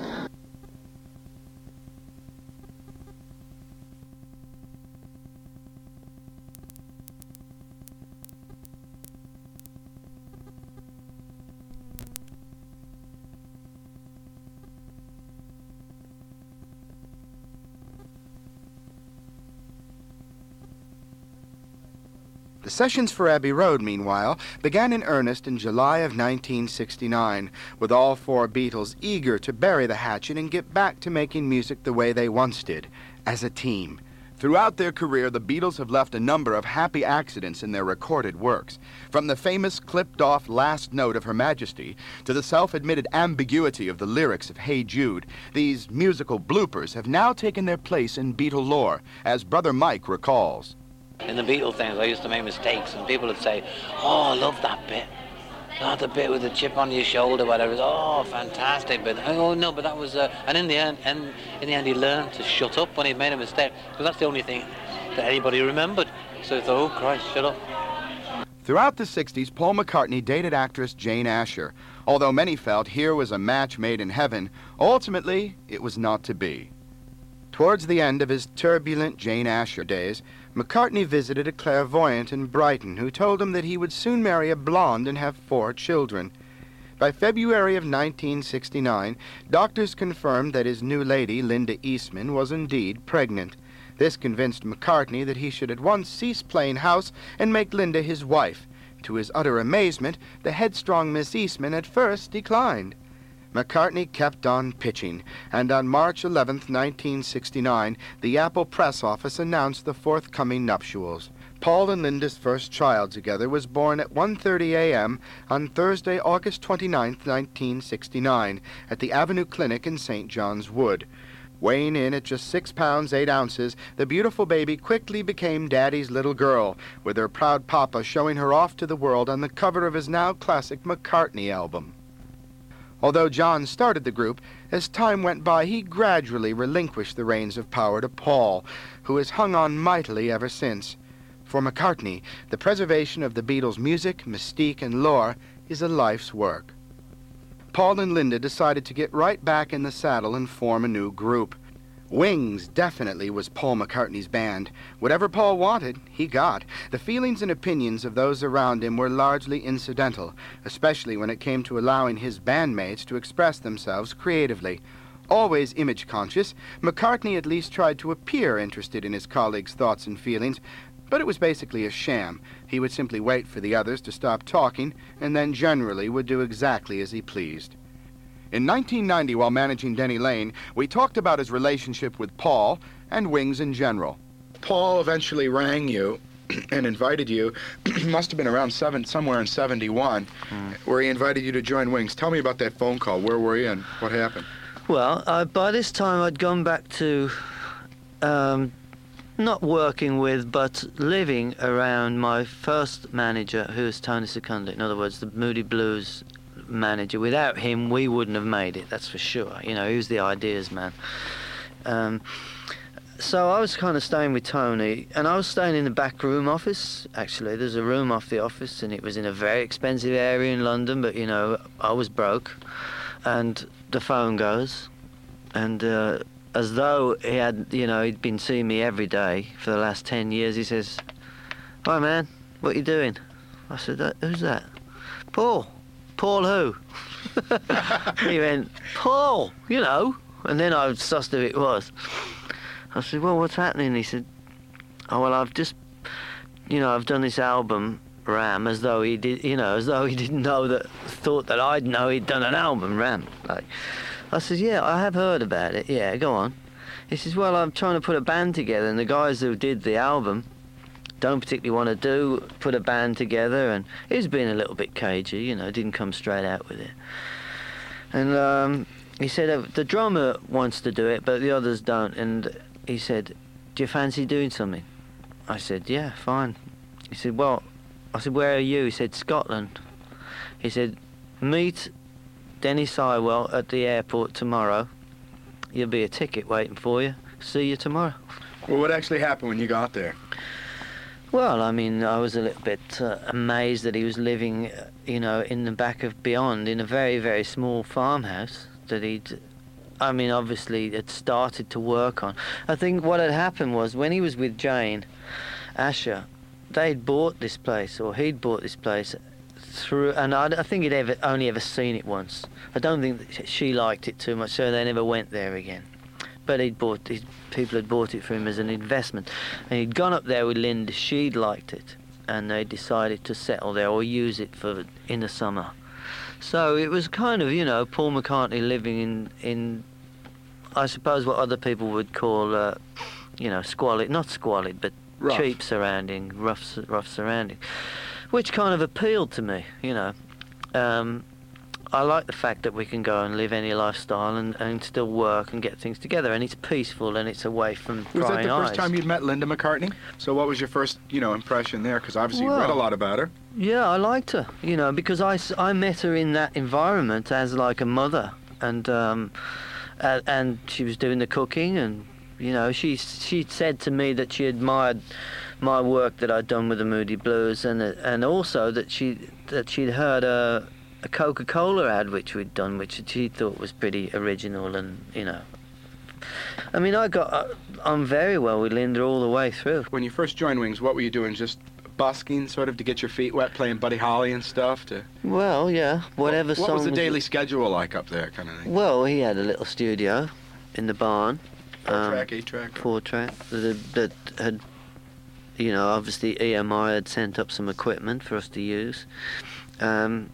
The sessions for Abbey Road, meanwhile, began in earnest in July of nineteen sixty-nine, with all four Beatles eager to bury the hatchet and get back to making music the way they once did, as a team. Throughout their career, the Beatles have left a number of happy accidents in their recorded works. From the famous clipped-off last note of Her Majesty to the self-admitted ambiguity of the lyrics of Hey Jude, these musical bloopers have now taken their place in Beatle lore, as Brother Mike recalls. In the Beatles things, I used to make mistakes, and people would say, oh, I love that bit. Oh, the bit with the chip on your shoulder, whatever. Oh, fantastic bit. Oh, no, but that was... Uh... And in the end, and in the end, he learned to shut up when he'd made a mistake, because that's the only thing that anybody remembered. So he thought, oh, Christ, shut up. Throughout the sixties, Paul McCartney dated actress Jane Asher. Although many felt here was a match made in heaven, ultimately, it was not to be. Towards the end of his turbulent Jane Asher days, McCartney visited a clairvoyant in Brighton who told him that he would soon marry a blonde and have four children. By February of nineteen sixty-nine, doctors confirmed that his new lady, Linda Eastman, was indeed pregnant. This convinced McCartney that he should at once cease playing house and make Linda his wife. To his utter amazement, the headstrong Miss Eastman at first declined. McCartney kept on pitching, and on March eleventh, nineteen sixty-nine, the Apple press office announced the forthcoming nuptials. Paul and Linda's first child together was born at one thirty a m on Thursday, August twenty-ninth, nineteen sixty-nine, at the Avenue Clinic in Saint John's Wood. Weighing in at just six pounds, eight ounces, the beautiful baby quickly became Daddy's little girl, with her proud papa showing her off to the world on the cover of his now classic McCartney album. Although John started the group, as time went by he gradually relinquished the reins of power to Paul, who has hung on mightily ever since. For McCartney, the preservation of the Beatles' music, mystique, and lore is a life's work. Paul and Linda decided to get right back in the saddle and form a new group. Wings definitely was Paul McCartney's band. Whatever Paul wanted, he got. The feelings and opinions of those around him were largely incidental, especially when it came to allowing his bandmates to express themselves creatively. Always image-conscious, McCartney at least tried to appear interested in his colleagues' thoughts and feelings, but it was basically a sham. He would simply wait for the others to stop talking, and then generally would do exactly as he pleased. In nineteen ninety, while managing Denny Lane, we talked about his relationship with Paul and Wings in general. Paul eventually rang you and invited you, must have been around seven, somewhere in seventy-one, mm. where he invited you to join Wings. Tell me about that phone call. Where were you and what happened? Well, uh, by this time I'd gone back to um, not working with, but living around my first manager, who was Tony Secunda. In other words, the Moody Blues manager. Without him, we wouldn't have made it, that's for sure. You know, he was the ideas man. Um, so I was kind of staying with Tony, and I was staying in the back room office, actually. There's a room off the office, and it was in a very expensive area in London, but, you know, I was broke. And the phone goes, and uh, as though he had, you know, he'd been seeing me every day for the last ten years, he says, "Hi, man, what you doing?" I said, "Uh, "Who's that?" "Paul." "Paul who?" He went, "Paul, you know." And then I sussed who it was. I said, "Well, what's happening?" He said, "Oh, well, I've just, you know, I've done this album, Ram," as though he did, you know, as though he didn't know that, thought that I'd know he'd done an album, Ram. Like, I said, "Yeah, I have heard about it. Yeah, go on." He says, "Well, I'm trying to put a band together, and the guys who did the album don't particularly want to do put a band together," and he's been a little bit cagey, you know, didn't come straight out with it. And um, he said uh, the drummer wants to do it, but the others don't. And he said, "Do you fancy doing something?" I said, "Yeah, fine." He said, "Well," I said, "Where are you?" He said, "Scotland." He said, "Meet Denny Sywell at the airport tomorrow. There'll be a ticket waiting for you. See you tomorrow." Well, what actually happened when you got there? Well, I mean, I was a little bit uh, amazed that he was living, uh, you know, in the back of Beyond, in a very, very small farmhouse that he'd, I mean, obviously had started to work on. I think what had happened was when he was with Jane Asher, they'd bought this place, or he'd bought this place through, and I, I think he'd ever, only ever seen it once. I don't think that she liked it too much, so they never went there again. But he'd bought, he'd, people had bought it for him as an investment. And he'd gone up there with Linda, she'd liked it, and they decided to settle there or use it for in the summer. So it was kind of, you know, Paul McCartney living in, in I suppose what other people would call, uh, you know, squalid, not squalid, but rough. Cheap surrounding, rough, rough surrounding, which kind of appealed to me, you know. Um, I like the fact that we can go and live any lifestyle and, and still work and get things together, and it's peaceful and it's away from prying eyes. Was that the first time you'd met Linda McCartney? So what was your first, you know, impression there? Because obviously well, you read a lot about her. Yeah, I liked her, you know, because I, I met her in that environment as like a mother, and um, uh, and she was doing the cooking, and you know, she she said to me that she admired my work that I'd done with the Moody Blues, and and also that she that she'd heard a. a Coca-Cola ad which we'd done, which she thought was pretty original, and you know, I mean, I got uh, on very well with Linda all the way through. When you first joined Wings, what were you doing? Just busking, sort of, to get your feet wet, playing Buddy Holly and stuff? To well, yeah, whatever. What, what song was the was daily it? schedule like up there, kind of thing? Well, he had a little studio in the barn. Four um, track, eight track. Four track that, that had, you know, obviously E M I had sent up some equipment for us to use. Um,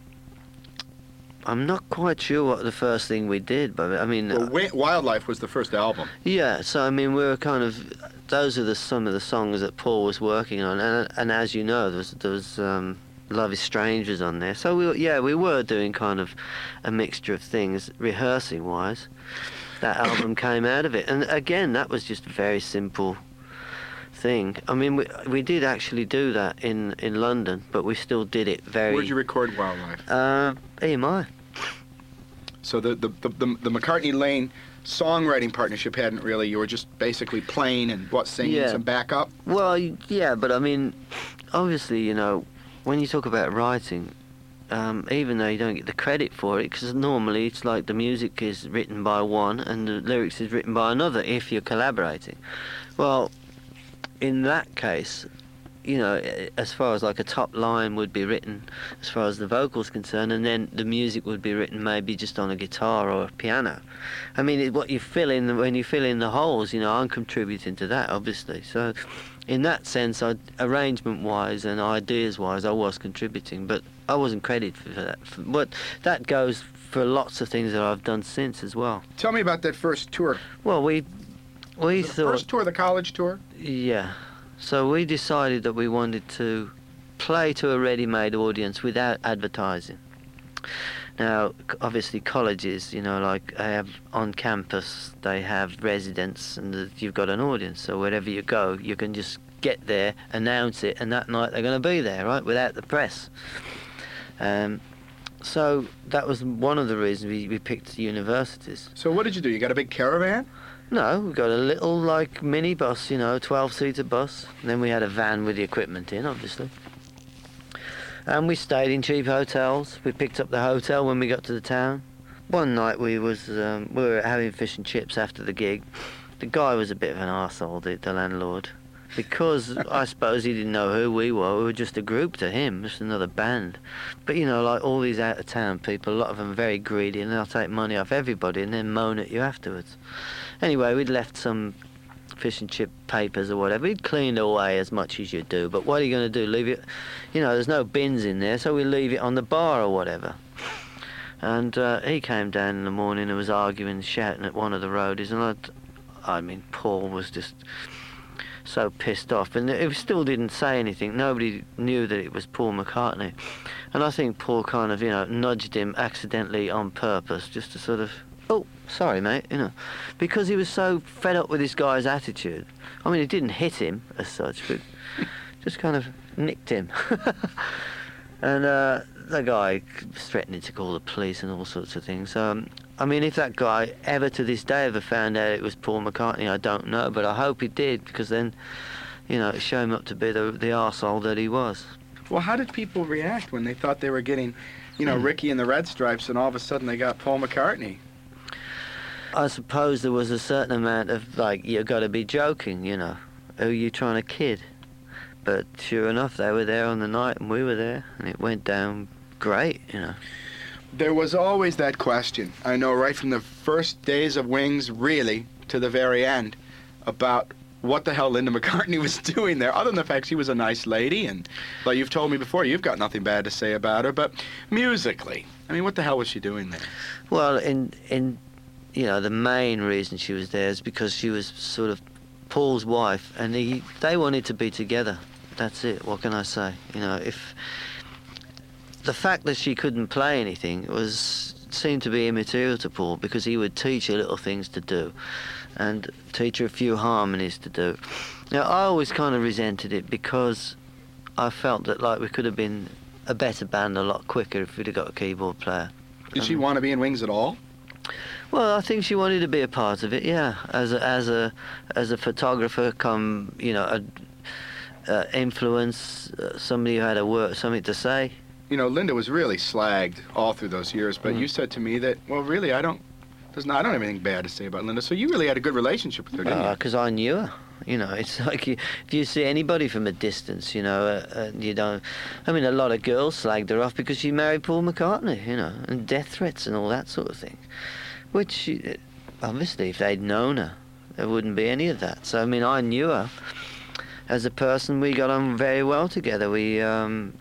I'm not quite sure what the first thing we did, but I mean... Well, Wi- Wildlife was the first album. Yeah, so I mean, we were kind of... Those are the some of the songs that Paul was working on, and and as you know, there was, there was um, Love is Strange was on there. So, we were, yeah, we were doing kind of a mixture of things, rehearsing-wise. That album came out of it. And again, that was just a very simple thing. I mean, we, we did actually do that in, in London, but we still did it very... Where'd you record Wildlife? Uh, E M I. So the, the, the, the, the McCartney-Lane songwriting partnership hadn't really... You were just basically playing and, what, singing Yeah. some backup? Well, yeah, but I mean, obviously, you know, when you talk about writing, um, even though you don't get the credit for it, because normally it's like the music is written by one and the lyrics is written by another if you're collaborating. Well, in that case, you know, as far as like a top line would be written, as far as the vocals concerned, and then the music would be written maybe just on a guitar or a piano. I mean, it, what you fill in, when you fill in the holes, you know, I'm contributing to that, obviously. So, in that sense, I, arrangement-wise and ideas-wise, I was contributing, but I wasn't credited for that. But that goes for lots of things that I've done since as well. Tell me about that first tour. Well, we we Was it thought the first tour, the college tour? Yeah. So we decided that we wanted to play to a ready-made audience without advertising. Now, c- obviously colleges, you know, like they have on campus, they have residents, and the, you've got an audience. So wherever you go, you can just get there, announce it, and that night they're going to be there, right, without the press. Um, so that was one of the reasons we, we picked universities. So what did you do? You got a big caravan? No, we got a little, like, mini bus, you know, twelve-seater bus. And then we had a van with the equipment in, obviously. And we stayed in cheap hotels. We picked up the hotel when we got to the town. One night we was um, we were having fish and chips after the gig. The guy was a bit of an arsehole, the, the landlord. Because I suppose he didn't know who we were. We were just a group to him, just another band. But, you know, like all these out-of-town people, a lot of them are very greedy, and they'll take money off everybody and then moan at you afterwards. Anyway, we'd left some fish and chip papers or whatever. We'd cleaned away as much as you do. But what are you going to do? Leave it... You know, there's no bins in there, so we leave it on the bar or whatever. And uh, he came down in the morning and was arguing, shouting at one of the roadies, and I'd, I mean, Paul was just... so pissed off, and it still didn't say anything. Nobody knew that it was Paul McCartney, and I think Paul kind of, you know, nudged him accidentally on purpose, just to sort of, oh, sorry, mate, you know, because he was so fed up with this guy's attitude. I mean, it didn't hit him as such, but just kind of nicked him. And uh, the guy was threatening to call the police and all sorts of things. Um, I mean, if that guy ever to this day ever found out it was Paul McCartney, I don't know, but I hope he did, because then, you know, it showed him up to be the, the arsehole that he was. Well, how did people react when they thought they were getting, you know, Ricky and the Red Stripes, and all of a sudden they got Paul McCartney? I suppose there was a certain amount of, like, you got to be joking, you know. Who are you trying to kid? But sure enough, they were there on the night, and we were there, and it went down great, you know. There was always that question, I know, right from the first days of Wings, really, to the very end, about what the hell Linda McCartney was doing there, other than the fact she was a nice lady, and, like you've told me before, you've got nothing bad to say about her, but musically, I mean, what the hell was she doing there? Well, in, in you know, the main reason she was there is because she was sort of Paul's wife, and he, they wanted to be together. That's it, what can I say? You know, if... The fact that she couldn't play anything was seemed to be immaterial to Paul, because he would teach her little things to do and teach her a few harmonies to do. Now, I always kind of resented it, because I felt that, like, we could have been a better band a lot quicker if we'd have got a keyboard player. Did she want to be in Wings at all? Well, I think she wanted to be a part of it, yeah. As a, as a, as a photographer, come, you know, a, uh, influence, uh, somebody who had a word, something to say. You know, Linda was really slagged all through those years, but mm. you said to me that, well, really, I don't, there's not, I don't have anything bad to say about Linda. So you really had a good relationship with her, didn't uh, you? Because I knew her. You know, it's like you, if you see anybody from a distance, you know, uh, uh, you don't. I mean, a lot of girls slagged her off because she married Paul McCartney, you know, and death threats and all that sort of thing. Which, uh, obviously, if they'd known her, there wouldn't be any of that. So, I mean, I knew her as a person. We got on very well together. We, um,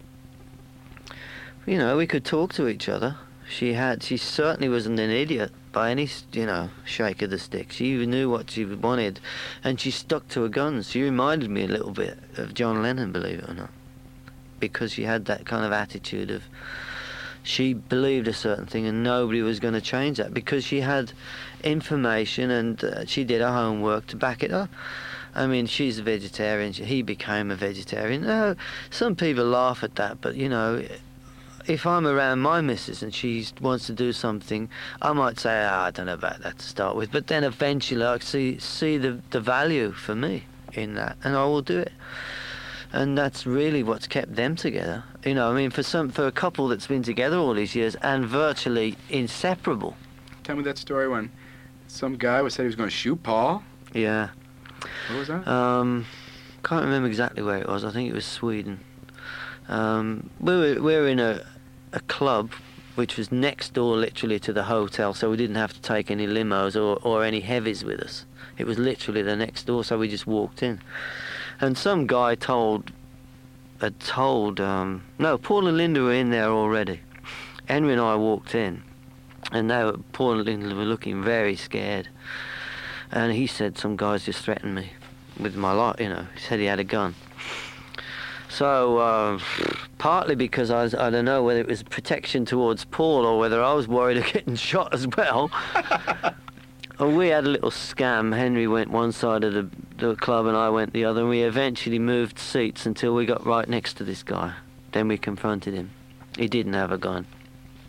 you know, we could talk to each other. She had, she certainly wasn't an idiot by any, you know, shake of the stick. She knew what she wanted, and she stuck to her guns. She reminded me a little bit of John Lennon, believe it or not, because she had that kind of attitude of, she believed a certain thing and nobody was going to change that, because she had information and uh, she did her homework to back it up. I mean, she's a vegetarian. He became a vegetarian. No, some people laugh at that, but, you know, if I'm around my missus and she wants to do something, I might say, oh, I don't know about that to start with. But then eventually I see see the, the value for me in that, and I will do it. And that's really what's kept them together. You know, I mean, for some for a couple that's been together all these years and virtually inseparable. Tell me that story when some guy was said he was going to shoot Paul. Yeah. What was that? Um, can't remember exactly where it was. I think it was Sweden. Um, we were we were in a a club which was next door literally to the hotel, so we didn't have to take any limos or, or any heavies with us. It was literally the next door, so we just walked in. And some guy told, had told, um, no, Paul and Linda were in there already. Henry and I walked in, and they were, Paul and Linda were looking very scared. And he said, some guys just threatened me with my life, you know. He said he had a gun. So, uh, partly because I, was, I don't know whether it was protection towards Paul or whether I was worried of getting shot as well. Well, we had a little scam. Henry went one side of the, the club and I went the other, and we eventually moved seats until we got right next to this guy. Then we confronted him. He didn't have a gun.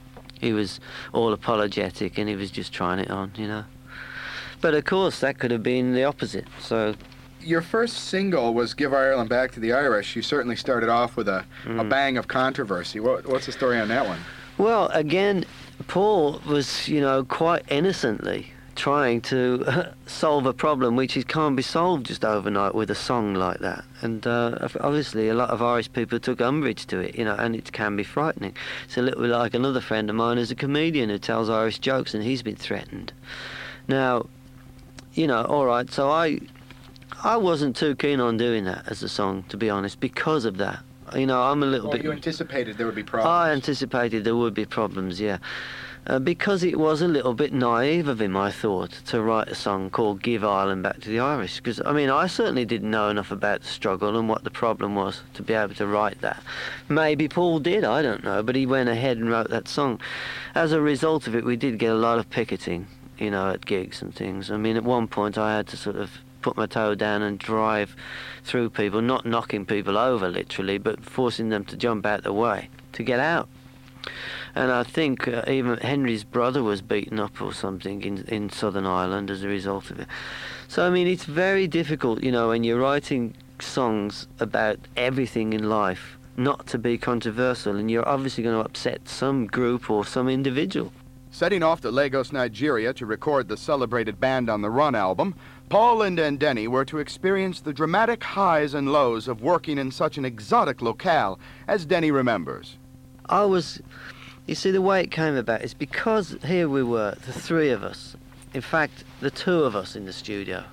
He was all apologetic and he was just trying it on, you know. But of course, that could have been the opposite. So, your first single was "Give Ireland Back to the Irish." You certainly started off with a, mm. a bang of controversy. What, what's the story on that one? Well, again, Paul was, you know, quite innocently trying to uh, solve a problem which it can't be solved just overnight with a song like that. And uh, obviously a lot of Irish people took umbrage to it, you know, and it can be frightening. It's a little bit like another friend of mine who's a comedian who tells Irish jokes, and he's been threatened. Now, you know, all right, so I, I wasn't too keen on doing that as a song, to be honest, because of that. You know, I'm a little well, bit... you anticipated there would be problems. I anticipated there would be problems, yeah. Uh, because it was a little bit naive of him, I thought, to write a song called Give Ireland Back to the Irish. Because, I mean, I certainly didn't know enough about the struggle and what the problem was to be able to write that. Maybe Paul did, I don't know, but he went ahead and wrote that song. As a result of it, we did get a lot of picketing, you know, at gigs and things. I mean, at one point I had to sort of put my toe down and drive through people, not knocking people over, literally, but forcing them to jump out the way to get out. And I think uh, even Henry's brother was beaten up or something in, in Southern Ireland as a result of it. So, I mean, it's very difficult, you know, when you're writing songs about everything in life, not to be controversial, and you're obviously going to upset some group or some individual. Setting off to Lagos, Nigeria to record the celebrated Band on the Run album, Paul, Linda, and Denny were to experience the dramatic highs and lows of working in such an exotic locale, as Denny remembers. I was... You see, the way it came about is because here we were, the three of us, in fact, the two of us in the studio.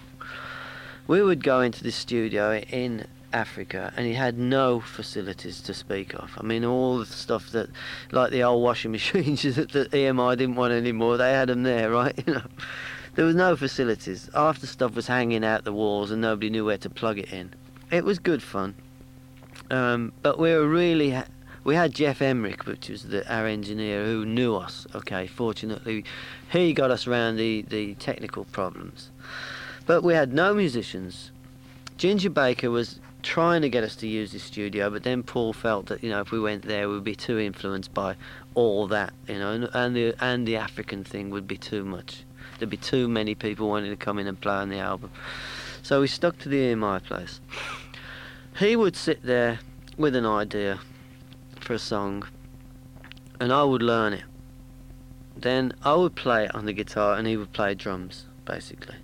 We would go into this studio in Africa, and he had no facilities to speak of. I mean, all the stuff that, like the old washing machines that the E M I didn't want anymore, they had them there, right? You know, there was no facilities. Half the stuff was hanging out the walls, and nobody knew where to plug it in. It was good fun, um, but we were really. Ha- We had Jeff Emmerich, which was the, our engineer, who knew us. Okay, fortunately, he got us around the, the technical problems. But we had no musicians. Ginger Baker was trying to get us to use his studio, but then Paul felt that, you know, if we went there, we'd be too influenced by all that, you know, and, and the and the African thing would be too much. There'd be too many people wanting to come in and play on the album. So we stuck to the E M I place. He would sit there with an idea for a song, and I would learn it. Then I would play it on the guitar, and he would play drums, basically.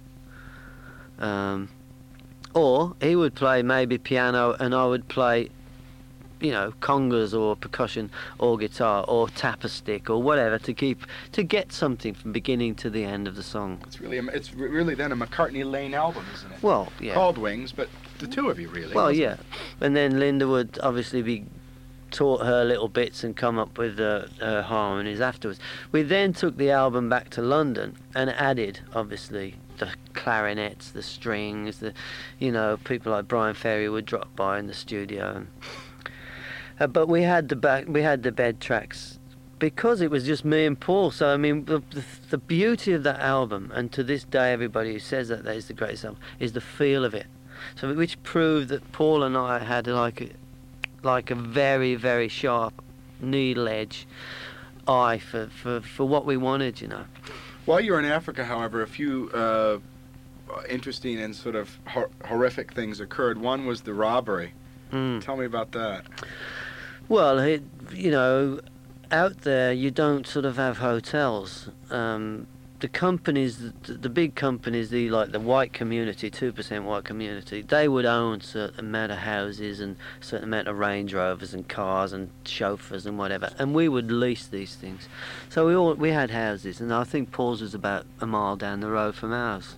Um, or he would play maybe piano, and I would play, you know, congas or percussion or guitar or tap a stick or whatever to keep to get something from beginning to the end of the song. It's really, a, it's really then a McCartney Lane album, isn't it? Well, yeah. Called Wings, but the two of you really. Well, yeah. And then Linda would obviously be taught her little bits and come up with uh, her harmonies afterwards. We then took the album back to London and added, obviously, the clarinets, the strings, the, you know, people like Brian Ferry would drop by in the studio. And, uh, but we had the back, we had the bed tracks because it was just me and Paul. So I mean, the, the, the beauty of that album, and to this day, everybody who says that that is the greatest album, is the feel of it. So which proved that Paul and I had like a, like a very, very sharp needle edge eye for, for, for what we wanted, you know. While you were in Africa, however, a few uh, interesting and sort of hor- horrific things occurred. One was the robbery. Mm. Tell me about that. Well, it, you know, out there you don't sort of have hotels. Um, the companies, the, the big companies, the like the white community, two percent white community, they would own a certain amount of houses and a certain amount of Range Rovers and cars and chauffeurs and whatever, and we would lease these things. So we all we had houses, and I think Paul's was about a mile down the road from ours.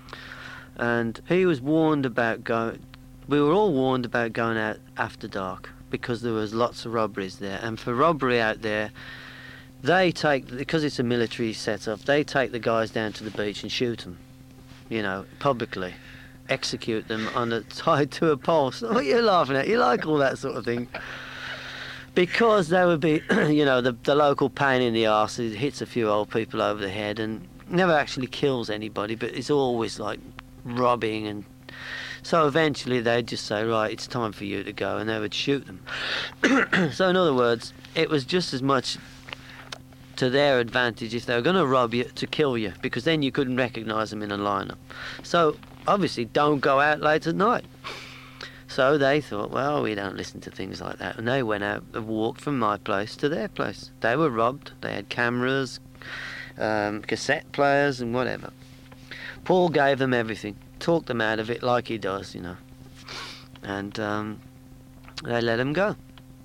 And he was warned about going. We were all warned about going out after dark because there was lots of robberies there, and for robbery out there, they take, because it's a military setup, they take the guys down to the beach and shoot them, you know, publicly, execute them on a, tied to a pole. So what are you laughing at? You like all that sort of thing? Because there would be, you know, the, the local pain in the arse, it hits a few old people over the head and never actually kills anybody, but it's always like robbing. And so eventually they'd just say, right, it's time for you to go, and they would shoot them. So in other words, it was just as much to their advantage if they were going to rob you, to kill you, because then you couldn't recognise them in a lineup. So obviously don't go out late at night. So they thought, well, we don't listen to things like that. And they went out and walked from my place to their place. They were robbed. They had cameras, um, cassette players and whatever. Paul gave them everything, talked them out of it like he does, you know. And um, they let him go.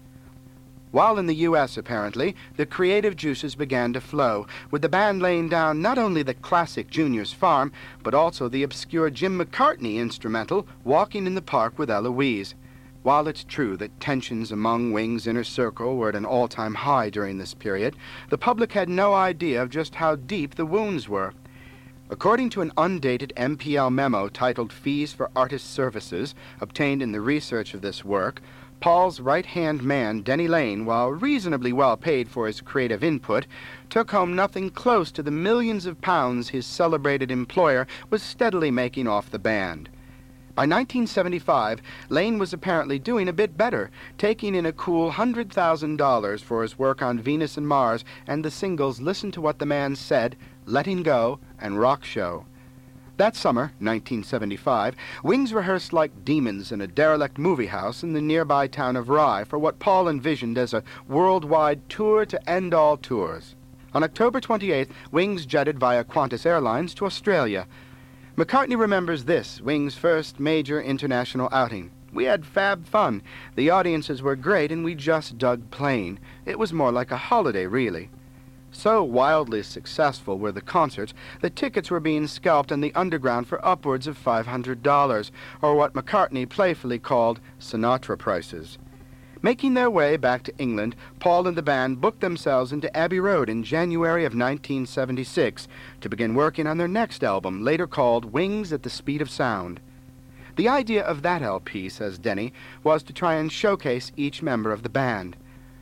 While in the U S, apparently, the creative juices began to flow, with the band laying down not only the classic Junior's Farm, but also the obscure Jim McCartney instrumental, Walking in the Park with Eloise. While it's true that tensions among Wings' inner circle were at an all-time high during this period, the public had no idea of just how deep the wounds were. According to an undated M P L memo titled Fees for Artist Services, obtained in the research of this work, Paul's right-hand man, Denny Laine, while reasonably well paid for his creative input, took home nothing close to the millions of pounds his celebrated employer was steadily making off the band. By nineteen seventy-five, Laine was apparently doing a bit better, taking in a cool one hundred thousand dollars for his work on Venus and Mars and the singles Listen to What the Man Said, Letting Go, and Rock Show. That summer, nineteen seventy-five, Wings rehearsed like demons in a derelict movie house in the nearby town of Rye for what Paul envisioned as a worldwide tour to end all tours. On October twenty-eighth, Wings jetted via Qantas Airlines to Australia. McCartney remembers this, Wings' first major international outing. We had fab fun. The audiences were great and we just dug playing. It was more like a holiday, really. So wildly successful were the concerts that tickets were being scalped in the underground for upwards of five hundred dollars, or what McCartney playfully called Sinatra prices. Making their way back to England, Paul and the band booked themselves into Abbey Road in January of nineteen seventy-six to begin working on their next album, later called Wings at the Speed of Sound. The idea of that L P, says Denny, was to try and showcase each member of the band.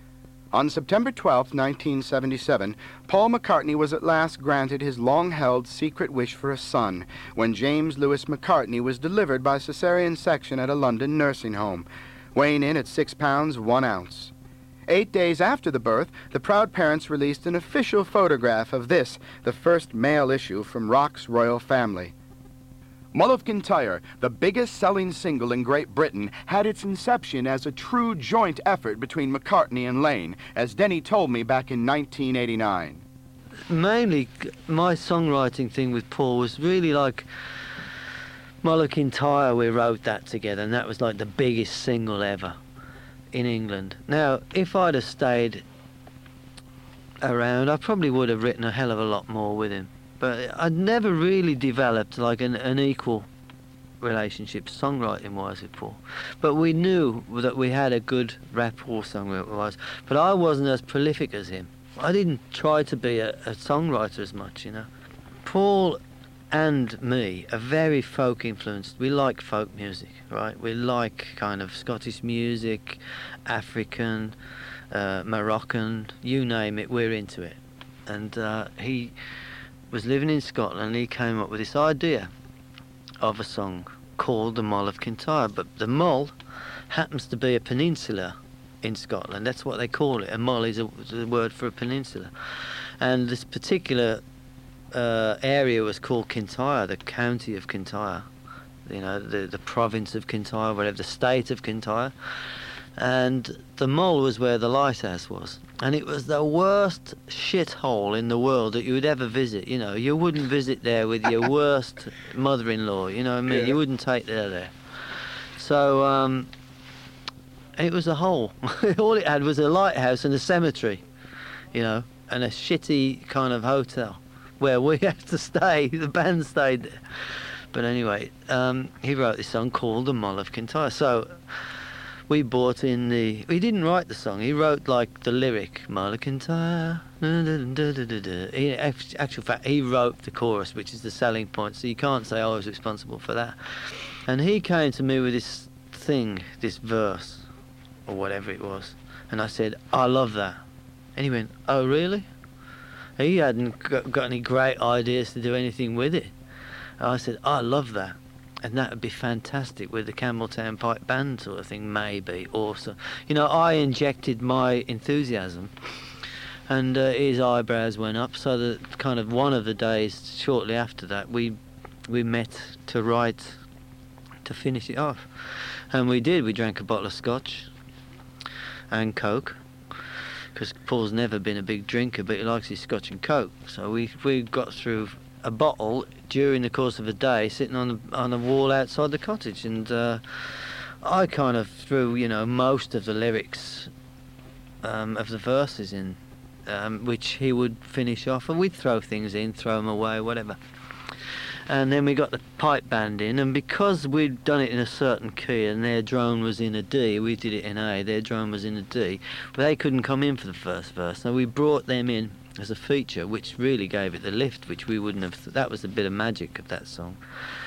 On September twelfth, nineteen seventy-seven, Paul McCartney was at last granted his long-held secret wish for a son when James Lewis McCartney was delivered by cesarean section at a London nursing home, weighing in at six pounds one ounce. Eight days after the birth, the proud parents released an official photograph of this, the first male issue from rock's royal family. Mull of Kintyre, the biggest-selling single in Great Britain, had its inception as a true joint effort between McCartney and Laine, as Denny told me back in nineteen eighty-nine. Mainly, my songwriting thing with Paul was really like Mull of Kintyre. We wrote that together, and that was like the biggest single ever in England. Now, if I'd have stayed around, I probably would have written a hell of a lot more with him. But I'd never really developed like an, an equal relationship songwriting-wise with Paul. But we knew that we had a good rapport songwriting-wise. But I wasn't as prolific as him. I didn't try to be a, a songwriter as much, you know. Paul and me are very folk-influenced. We like folk music, right? We like kind of Scottish music, African, uh, Moroccan, you name it, we're into it. And uh, he was living in Scotland and he came up with this idea of a song called the Mull of Kintyre. But the Mull happens to be a peninsula in Scotland. That's what they call it. A mull is a, a word for a peninsula. And this particular uh, area was called Kintyre, the county of Kintyre. You know, the, the province of Kintyre, whatever, the state of Kintyre. And the Mull was where the lighthouse was. And it was the worst shithole in the world that you would ever visit. You know, you wouldn't visit there with your worst mother-in-law, you know what I mean? Yeah. You wouldn't take her there. So, um, it was a hole. All it had was a lighthouse and a cemetery, you know, and a shitty kind of hotel where we had to stay. The band stayed there. But anyway, um, he wrote this song called The Mull of Kintyre. So we bought in the... He didn't write the song. He wrote, like, the lyric, Mull of Kintyre. In actual fact, he wrote the chorus, which is the selling point, so you can't say I was responsible for that. And he came to me with this thing, this verse, or whatever it was. And I said, I love that. And he went, oh, really? He hadn't got any great ideas to do anything with it. And I said, I love that. And that would be fantastic with the Campbelltown Pipe Band sort of thing, maybe, also. You know, I injected my enthusiasm and uh, his eyebrows went up. So that kind of one of the days shortly after that, we we met to write, to finish it off, and we did. We drank a bottle of scotch and Coke, because Paul's never been a big drinker, but he likes his scotch and Coke. So we we got through a bottle during the course of a day, sitting on the, on a wall outside the cottage, and uh, I kind of threw, you know, most of the lyrics um, of the verses in, um, which he would finish off, and we'd throw things in, throw them away, whatever. And then we got the pipe band in, and because we'd done it in a certain key and their drone was in a D, we did it in A, their drone was in a D, but they couldn't come in for the first verse. So we brought them in as a feature, which really gave it the lift, which we wouldn't have, th- that was a bit of magic of that song.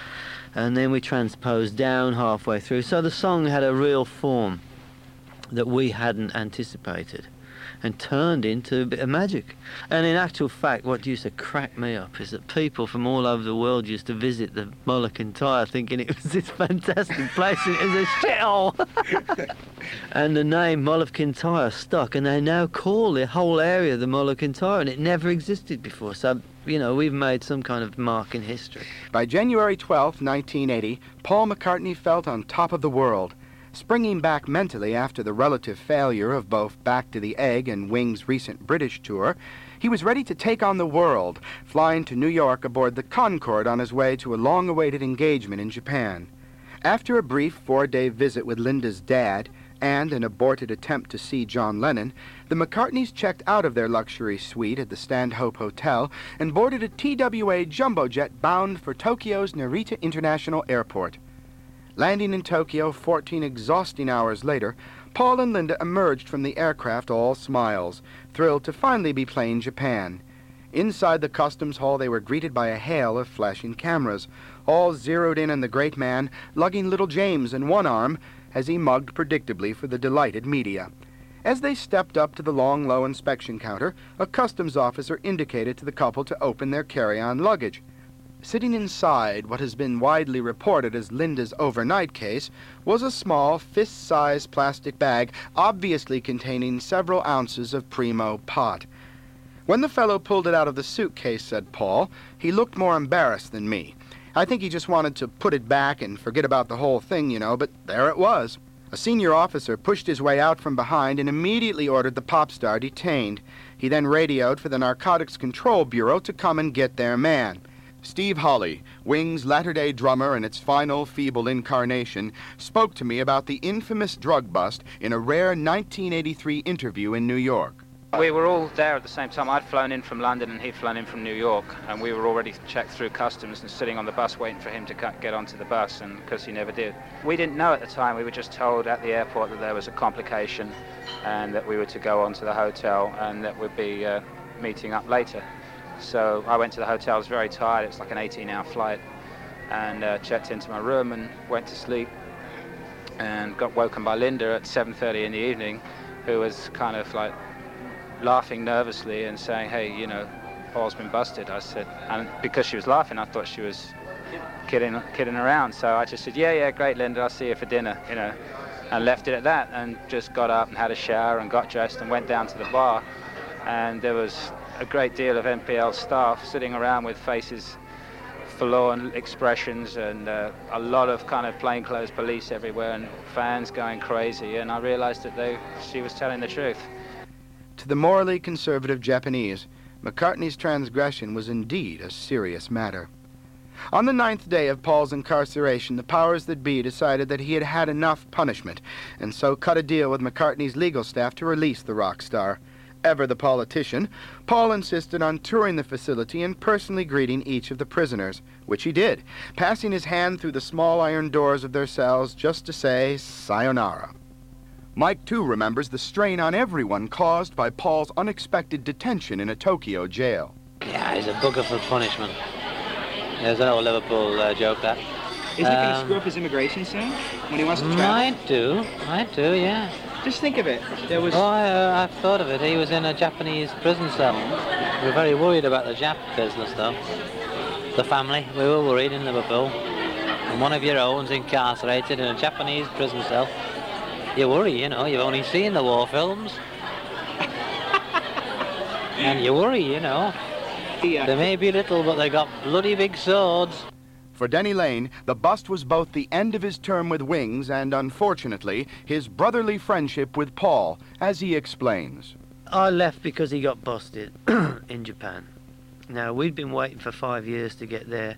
And then we transposed down halfway through, so the song had a real form that we hadn't anticipated, and turned into a bit of magic. And in actual fact, what used to crack me up is that people from all over the world used to visit the Mull of Kintyre thinking it was this fantastic place, and it was a shithole. And the name Mull of Kintyre stuck, and they now call the whole area the Mull of Kintyre, and it never existed before. So, you know, we've made some kind of mark in history. By January twelfth, nineteen eighty, Paul McCartney felt on top of the world. Springing back mentally after the relative failure of both Back to the Egg and Wings' recent British tour, he was ready to take on the world, flying to New York aboard the Concorde on his way to a long-awaited engagement in Japan. After a brief four-day visit with Linda's dad and an aborted attempt to see John Lennon, the McCartneys checked out of their luxury suite at the Stanhope Hotel and boarded a T W A jumbo jet bound for Tokyo's Narita International Airport. Landing in Tokyo fourteen exhausting hours later, Paul and Linda emerged from the aircraft all smiles, thrilled to finally be playing Japan. Inside the customs hall, they were greeted by a hail of flashing cameras, all zeroed in on the great man, lugging little James in one arm as he mugged predictably for the delighted media. As they stepped up to the long, low inspection counter, a customs officer indicated to the couple to open their carry-on luggage. Sitting inside what has been widely reported as Linda's overnight case was a small, fist-sized plastic bag, obviously containing several ounces of primo pot. When the fellow pulled it out of the suitcase, said Paul, he looked more embarrassed than me. I think he just wanted to put it back and forget about the whole thing, you know, but there it was. A senior officer pushed his way out from behind and immediately ordered the pop star detained. He then radioed for the Narcotics Control Bureau to come and get their man. Steve Holley, Wings' latter-day drummer in its final feeble incarnation, spoke to me about the infamous drug bust in a rare nineteen eighty-three interview in New York. We were all there at the same time. I'd flown in from London and he'd flown in from New York, and we were already checked through customs and sitting on the bus waiting for him to get onto the bus, and because he never did. We didn't know at the time. We were just told at the airport that there was a complication and that we were to go on to the hotel and that we'd be uh, meeting up later. So I went to the hotel. I was very tired. It was like an eighteen-hour flight, and uh, checked into my room and went to sleep, and got woken by Linda at seven thirty in the evening, who was kind of like laughing nervously and saying, "Hey, you know, Paul's been busted." I said, and because she was laughing, I thought she was kidding, kidding around. So I just said, "Yeah, yeah, great, Linda. I'll see you for dinner," you know, and left it at that. And just got up and had a shower and got dressed and went down to the bar, and there was a great deal of N P L staff sitting around with faces, forlorn expressions, and uh, a lot of kind of plainclothes police everywhere, and fans going crazy. And I realized that they, she was telling the truth. To the morally conservative Japanese, McCartney's transgression was indeed a serious matter. On the ninth day of Paul's incarceration, the powers that be decided that he had had enough punishment, and so cut a deal with McCartney's legal staff to release the rock star. Ever the politician, Paul insisted on touring the facility and personally greeting each of the prisoners, which he did, passing his hand through the small iron doors of their cells just to say sayonara. Mike, too, remembers the strain on everyone caused by Paul's unexpected detention in a Tokyo jail. Yeah, he's a bugger for punishment. There's an old Liverpool uh, joke, that. Isn't um, it going to screw up his immigration soon, when he wants to travel? Might do, might do, yeah. Just think of it. There was. Oh, I, uh, I've thought of it. He was in a Japanese prison cell. We were very worried about the Jap business, though. The family, we were worried in Liverpool. And one of your own's incarcerated in a Japanese prison cell. You worry, you know. You've only seen the war films. And you worry, you know. They may be little, but they got bloody big swords. For Denny Laine, the bust was both the end of his term with Wings and, unfortunately, his brotherly friendship with Paul, as he explains. I left because he got busted in Japan. Now, we'd been waiting for five years to get there.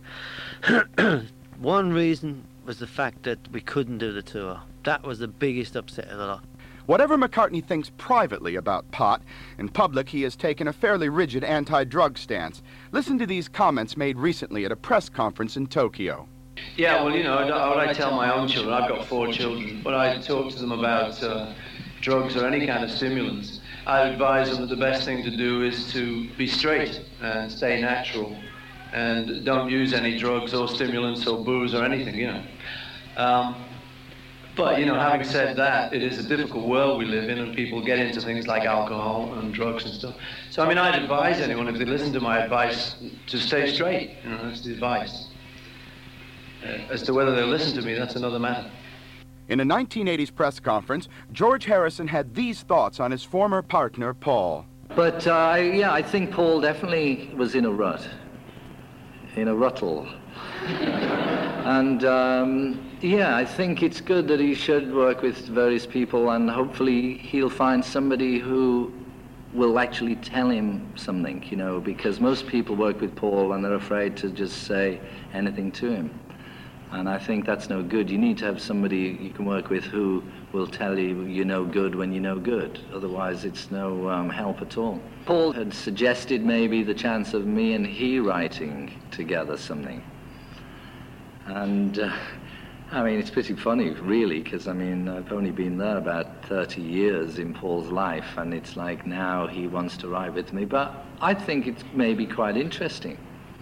One reason was the fact that we couldn't do the tour. That was the biggest upset of the lot. Whatever McCartney thinks privately about pot, in public he has taken a fairly rigid anti-drug stance. Listen to these comments made recently at a press conference in Tokyo. Yeah, well, you know, what I tell my own children, I've got four children, but I talk to them about uh, drugs or any kind of stimulants. I advise them that the best thing to do is to be straight and stay natural and don't use any drugs or stimulants or booze or anything, you know. Um, But, you know, having said that, it is a difficult world we live in, and people get into things like alcohol and drugs and stuff. So, I mean, I'd advise anyone, if they listen to my advice, to stay straight. You know, that's the advice. Uh, as to whether they listen to me, that's another matter. In a nineteen eighties press conference, George Harrison had these thoughts on his former partner, Paul. But, uh, yeah, I think Paul definitely was in a rut. In a ruttle. And, um, yeah, I think it's good that he should work with various people, and hopefully he'll find somebody who will actually tell him something, you know, because most people work with Paul and they're afraid to just say anything to him. And I think that's no good. You need to have somebody you can work with who will tell you you're no good when you're no good. Otherwise, it's no um, help at all. Paul had suggested maybe the chance of me and he writing together something. And, uh, I mean, it's pretty funny, really, because, I mean, I've only been there about thirty years in Paul's life, and it's like now he wants to write with me. But I think it's maybe quite interesting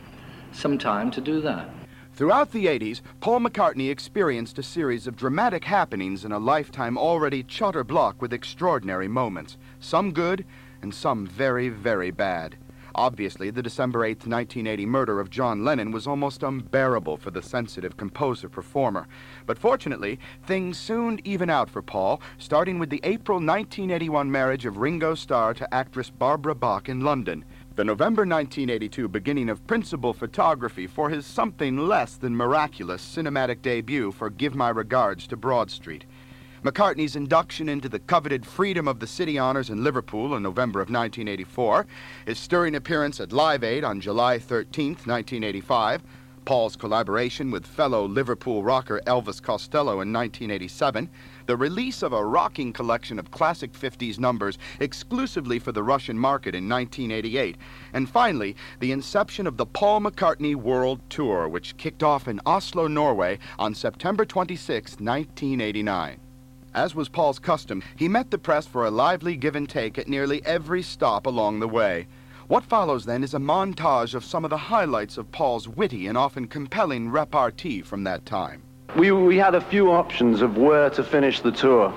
sometime to do that. Throughout the eighties, Paul McCartney experienced a series of dramatic happenings in a lifetime already chock-a-block with extraordinary moments, some good and some very, very bad. Obviously, the December eighth, nineteen eighty murder of John Lennon was almost unbearable for the sensitive composer-performer. But fortunately, things soon even out for Paul, starting with the April nineteen eighty-one marriage of Ringo Starr to actress Barbara Bach in London, the November nineteen eighty-two beginning of principal photography for his something less than miraculous cinematic debut for Give My Regards to Broad Street, McCartney's induction into the coveted Freedom of the City honors in Liverpool in November of nineteen eighty-four, his stirring appearance at Live Aid on July thirteenth, nineteen eighty-five, Paul's collaboration with fellow Liverpool rocker Elvis Costello in nineteen eighty-seven, the release of a rocking collection of classic fifties numbers exclusively for the Russian market in nineteen eighty-eight, and finally, the inception of the Paul McCartney World Tour, which kicked off in Oslo, Norway on September twenty-sixth, nineteen eighty-nine. As was Paul's custom, he met the press for a lively give-and-take at nearly every stop along the way. What follows, then, is a montage of some of the highlights of Paul's witty and often compelling repartee from that time. We, we had a few options of where to finish the tour,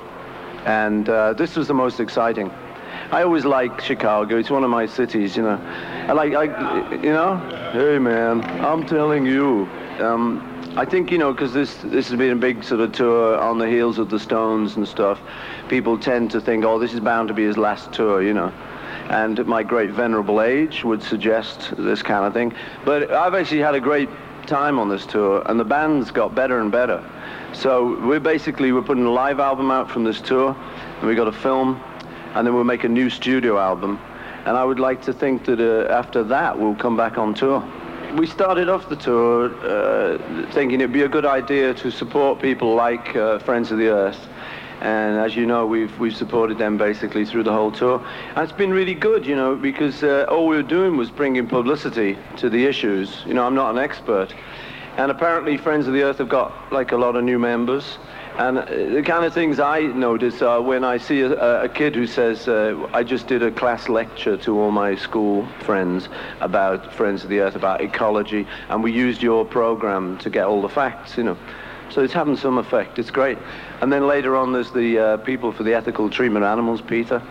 and uh, this was the most exciting. I always like Chicago. It's one of my cities, you know. I like, I, you know, hey, man, I'm telling you. Um, I think, you know, because this this has been a big sort of tour on the heels of the Stones and stuff, people tend to think, oh, this is bound to be his last tour, you know. And at my great venerable age would suggest this kind of thing. But I've actually had a great time on this tour, and the band's got better and better. So we're basically, we're putting a live album out from this tour, and we got a film, and then we'll make a new studio album. And I would like to think that uh, after that, we'll come back on tour. We started off the tour uh, thinking it'd be a good idea to support people like uh, Friends of the Earth. And as you know, we've we've supported them basically through the whole tour. And it's been really good, you know, because uh, all we were doing was bringing publicity to the issues. You know, I'm not an expert. And apparently Friends of the Earth have got, like, a lot of new members. And the kind of things I notice are when I see a, a kid who says, uh, I just did a class lecture to all my school friends about Friends of the Earth, about ecology, and we used your program to get all the facts, you know. So it's having some effect. It's great. And then later on, there's the uh, people for the ethical treatment of animals, PETA.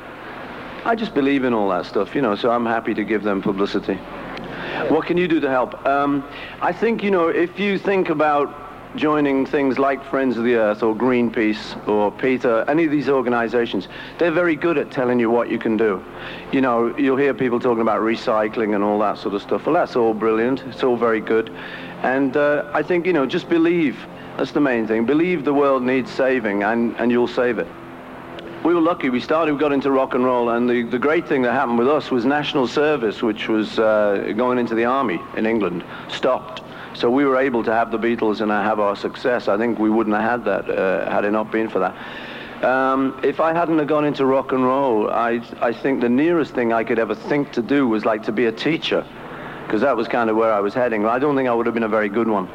I just believe in all that stuff, you know, so I'm happy to give them publicity. What can you do to help? Um, I think, you know, if you think about joining things like Friends of the Earth or Greenpeace or PETA, any of these organizations, they're very good at telling you what you can do. You know, you'll hear people talking about recycling and all that sort of stuff. Well, that's all brilliant. It's all very good. And uh, I think, you know, just believe. That's the main thing. Believe the world needs saving, and, and you'll save it. We were lucky. We started, we got into rock and roll, and the, the great thing that happened with us was national service, which was uh, going into the army in England, stopped. So we were able to have the Beatles and have our success. I think we wouldn't have had that uh, had it not been for that. Um, if I hadn't have gone into rock and roll, I, I think the nearest thing I could ever think to do was like to be a teacher, because that was kind of where I was heading. I don't think I would have been a very good one.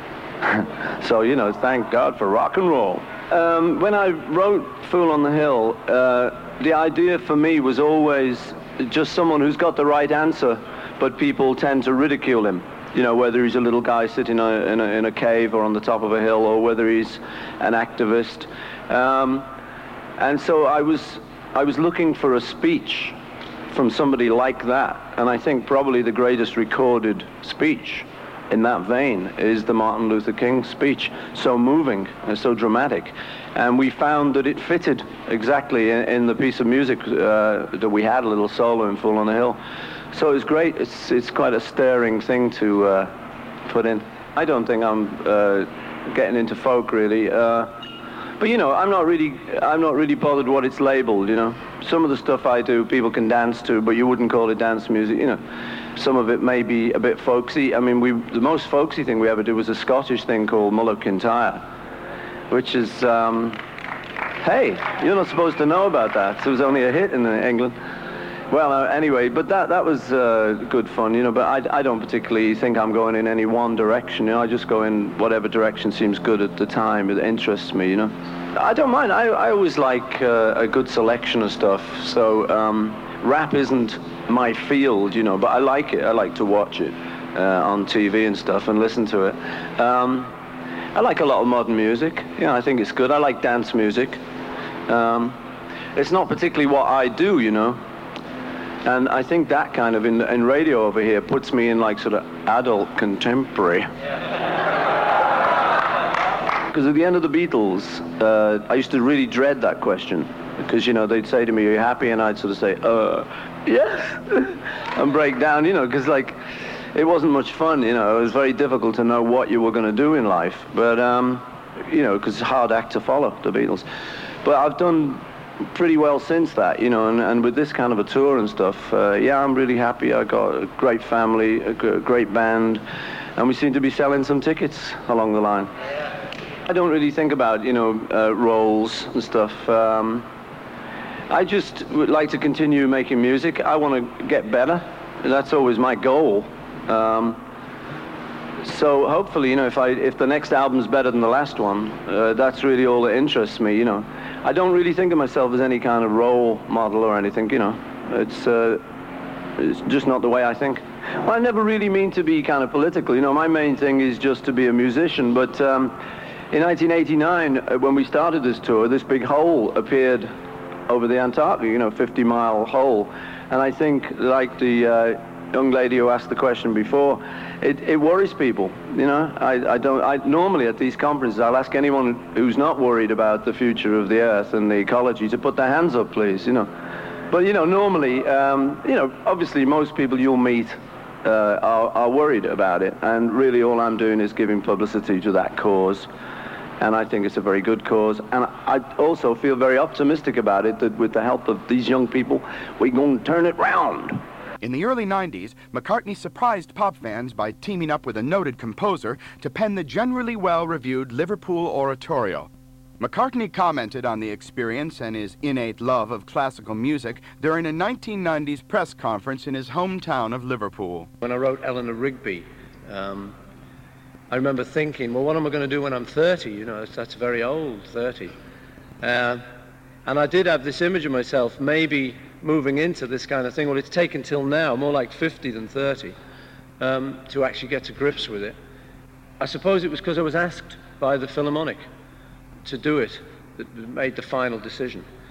So, you know, thank God for rock and roll. Um, when I wrote Fool on the Hill, uh, the idea for me was always just someone who's got the right answer, but people tend to ridicule him. You know, whether he's a little guy sitting a, in, a, in a cave or on the top of a hill, or whether he's an activist. Um, and so I was, I was looking for a speech from somebody like that. And I think probably the greatest recorded speech in that vein is the Martin Luther King speech. So moving and so dramatic. And we found that it fitted exactly in, in the piece of music uh, that we had, a little solo in Fool on the Hill. So it's great. It's it's quite a stirring thing to uh, put in. I don't think I'm uh, getting into folk really, uh, but you know, I'm not really I'm not really bothered what it's labelled. You know, some of the stuff I do, people can dance to, but you wouldn't call it dance music. You know, some of it may be a bit folksy. I mean, we the most folksy thing we ever did was a Scottish thing called Mull of Kintyre, which is um, hey, you're not supposed to know about that. So it was only a hit in England. Well, uh, anyway, but that that was uh, good fun, you know, but I, I don't particularly think I'm going in any one direction, you know, I just go in whatever direction seems good at the time, it interests me, you know. I don't mind, I, I always like uh, a good selection of stuff, so um, rap isn't my field, you know, but I like it, I like to watch it uh, on T V and stuff and listen to it. Um, I like a lot of modern music, you know, I think it's good, I like dance music. Um, it's not particularly what I do, you know. And I think that kind of, in, in radio over here, puts me in like sort of adult contemporary. Because at the end of the Beatles, uh, I used to really dread that question. Because, you know, they'd say to me, are you happy? And I'd sort of say, uh, yes. And break down, you know, because like, it wasn't much fun, you know. It was very difficult to know what you were going to do in life. But, um, you know, because it's a hard act to follow, the Beatles. But I've done pretty well since that, you know, and, and with this kind of a tour and stuff, uh, yeah, I'm really happy. I got a great family, a g- great band, and we seem to be selling some tickets along the line. I don't really think about, you know, uh, roles and stuff. Um, I just would like to continue making music. I want to get better. That's always my goal. Um, so hopefully, you know, if I if the next album's better than the last one, uh, that's really all that interests me, you know. I don't really think of myself as any kind of role model or anything, you know. It's, uh, it's just not the way I think. Well, I never really mean to be kind of political, you know. My main thing is just to be a musician. But um, in nineteen eighty-nine, when we started this tour, this big hole appeared over the Antarctic, you know, fifty mile hole. And I think, like the uh, young lady who asked the question before, it, it worries people, you know. I, I don't, I normally at these conferences, I'll ask anyone who's not worried about the future of the Earth and the ecology to put their hands up, please, you know. But, you know, normally, um, you know, obviously most people you'll meet uh, are, are worried about it. And really all I'm doing is giving publicity to that cause. And I think it's a very good cause. And I also feel very optimistic about it, that with the help of these young people, we're going to turn it round. In the early nineties, McCartney surprised pop fans by teaming up with a noted composer to pen the generally well-reviewed Liverpool Oratorio. McCartney commented on the experience and his innate love of classical music during a nineteen nineties press conference in his hometown of Liverpool. When I wrote Eleanor Rigby, um, I remember thinking, well, what am I going to do when I'm thirty? You know, that's very old, thirty. Uh, and I did have this image of myself maybe moving into this kind of thing. Well, it's taken till now, more like fifty than thirty, um, to actually get to grips with it. I suppose it was because I was asked by the Philharmonic to do it that made the final decision.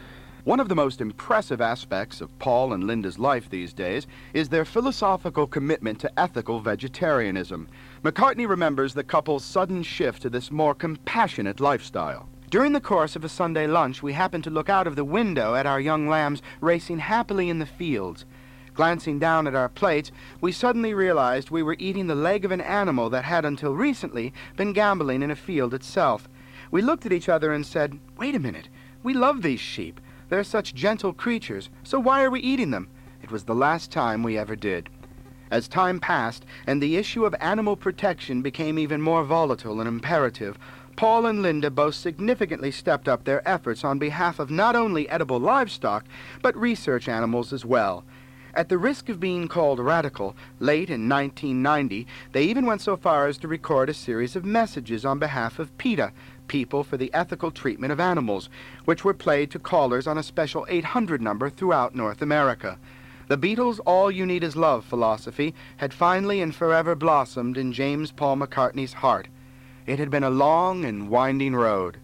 One of the most impressive aspects of Paul and Linda's life these days is their philosophical commitment to ethical vegetarianism. McCartney remembers the couple's sudden shift to this more compassionate lifestyle. During the course of a Sunday lunch, we happened to look out of the window at our young lambs racing happily in the fields. Glancing down at our plates, we suddenly realized we were eating the leg of an animal that had until recently been gamboling in a field itself. We looked at each other and said, "Wait a minute, we love these sheep. They're such gentle creatures, so why are we eating them?" It was the last time we ever did. As time passed, and the issue of animal protection became even more volatile and imperative, Paul and Linda both significantly stepped up their efforts on behalf of not only edible livestock, but research animals as well. At the risk of being called radical, late in nineteen ninety, they even went so far as to record a series of messages on behalf of PETA, People for the Ethical Treatment of Animals, which were played to callers on a special eight hundred number throughout North America. The Beatles' All You Need Is Love philosophy had finally and forever blossomed in James Paul McCartney's heart. It had been a long and winding road.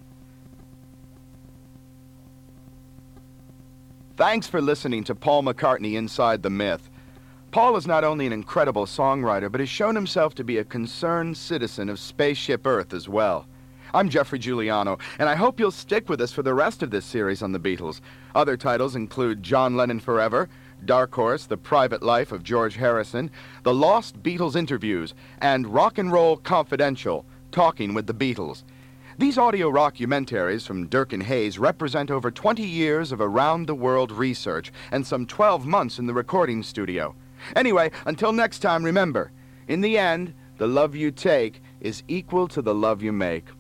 Thanks for listening to Paul McCartney Inside the Myth. Paul is not only an incredible songwriter, but has shown himself to be a concerned citizen of Spaceship Earth as well. I'm Jeffrey Giuliano, and I hope you'll stick with us for the rest of this series on the Beatles. Other titles include John Lennon Forever, Dark Horse, The Private Life of George Harrison, The Lost Beatles Interviews, and Rock and Roll Confidential, Talking with the Beatles. These audio rockumentaries from Durkin Hayes represent over twenty years of around-the-world research and some twelve months in the recording studio. Anyway, until next time, remember, in the end, the love you take is equal to the love you make.